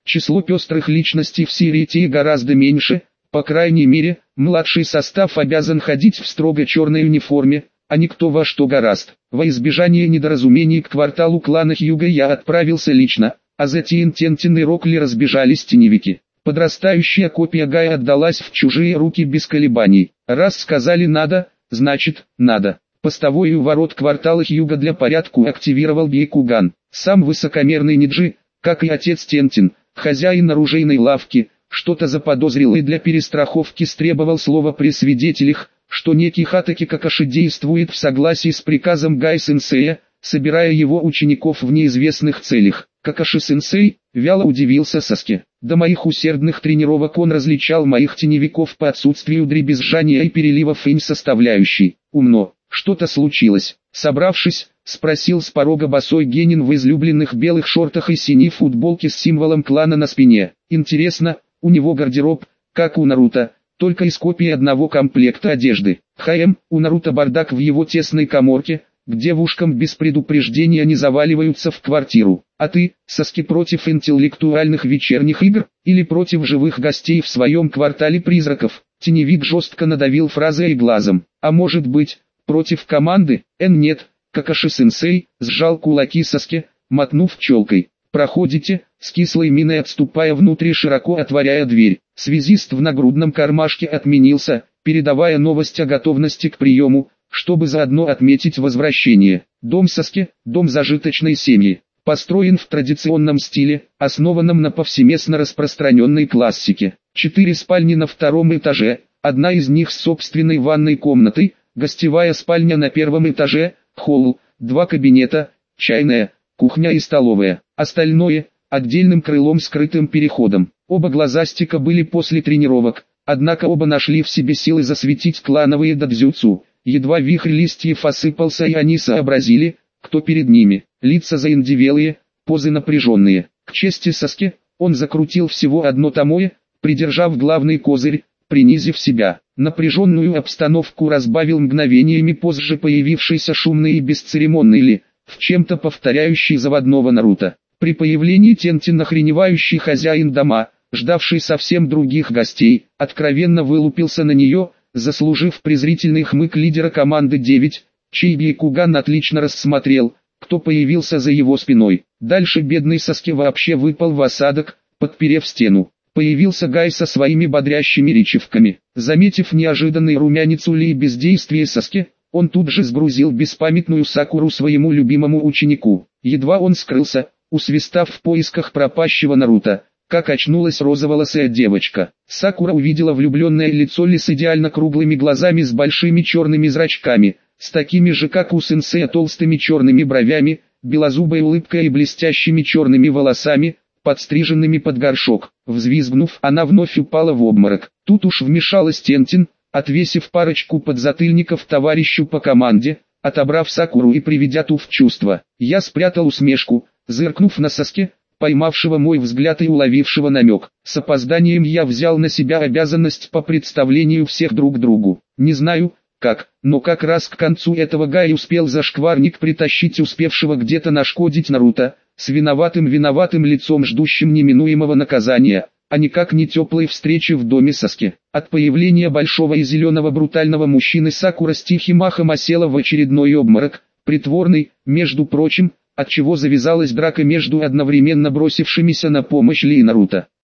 Число пестрых личностей в серии T гораздо меньше, по крайней мере, младший состав обязан ходить в строго черной униформе, а не кто во что горазд. Во избежание недоразумений к кварталу клана Хьюга я отправился лично, а затем Тентин и Рокли разбежались теневики. Подрастающая копия Гая отдалась в чужие руки без колебаний. Раз сказали надо, значит, надо. Постовой у ворот квартала Хьюга для порядку активировал Бейкуган. Сам высокомерный Ниджи, как и отец Тентин, хозяин оружейной лавки, что-то заподозрил и для перестраховки стребовал слова при свидетелях, что некий Хатаки Какаши действует в согласии с приказом Гай-сенсея, собирая его учеников в неизвестных целях. Какаши-сенсей, вяло удивился Саске. До моих усердных тренировок он различал моих теневиков по отсутствию дребезжания и перелива фейн составляющей. Умно. Что-то случилось. Собравшись, спросил с порога босой Генин в излюбленных белых шортах и синей футболке с символом клана на спине. Интересно, у него гардероб, как у Наруто, только из копии одного комплекта одежды. ХМ, у Наруто бардак в его тесной каморке, к девушкам без предупреждения не заваливаются в квартиру. А ты, Саски, против интеллектуальных вечерних игр, или против живых гостей в своем квартале призраков? Теневик жестко надавил фразой и глазом. А может быть, против команды? Эн нет, Какаши-сенсей, сжал кулаки Саске, мотнув челкой. Проходите, с кислой миной отступая внутрь, широко отворяя дверь. Связист в нагрудном кармашке отменился, передавая новость о готовности к приему, чтобы заодно отметить возвращение. Дом Саске, дом зажиточной семьи, построен в традиционном стиле, основанном на повсеместно распространенной классике. Четыре спальни на втором этаже, одна из них с собственной ванной комнатой, гостевая спальня на первом этаже, холл, два кабинета, чайная, кухня и столовая. Остальное – отдельным крылом скрытым переходом. Оба глазастика были после тренировок, однако оба нашли в себе силы засветить клановые дадзюцу. Едва вихрь листьев осыпался, и они сообразили, кто перед ними. Лица заиндивелые, позы напряженные. К чести Саске, он закрутил всего одно томоэ, придержав главный козырь, принизив себя. Напряженную обстановку разбавил мгновениями позже появившийся шумный и бесцеремонный Ли, в чем-то повторяющий заводного Наруто. При появлении Тентин охреневающий хозяин дома, ждавший совсем других гостей, откровенно вылупился на нее, заслужив презрительный хмык лидера команды девять, чей Бейкуган отлично рассмотрел, кто появился за его спиной. Дальше бедный Саске вообще выпал в осадок, подперев стену. Появился Гай со своими бодрящими речевками. Заметив неожиданный румянец у Ли и бездействие Саске, он тут же сгрузил беспамятную Сакуру своему любимому ученику. Едва он скрылся, усвистав в поисках пропащего Наруто, как очнулась розоволосая девочка. Сакура увидела влюбленное лицо Ли с идеально круглыми глазами с большими черными зрачками, с такими же как у сенсея толстыми черными бровями, белозубой улыбкой и блестящими черными волосами, подстриженными под горшок. Взвизгнув, она вновь упала в обморок. Тут уж вмешалась Тентин, отвесив парочку подзатыльников товарищу по команде, отобрав Сакуру и приведя ту в чувство. Я спрятал усмешку, зыркнув на Саске, поймавшего мой взгляд и уловившего намек. С опозданием я взял на себя обязанность по представлению всех друг другу. Не знаю, как, но как раз к концу этого Гая успел зашкварник притащить успевшего где-то нашкодить Наруто, с виноватым-виноватым лицом ждущим неминуемого наказания, а никак не теплой встречи в доме Саске. От появления большого и зеленого брутального мужчины Сакура с тихим ахом осела в очередной обморок, притворный, между прочим, отчего завязалась драка между одновременно бросившимися на помощь Ли и Наруто.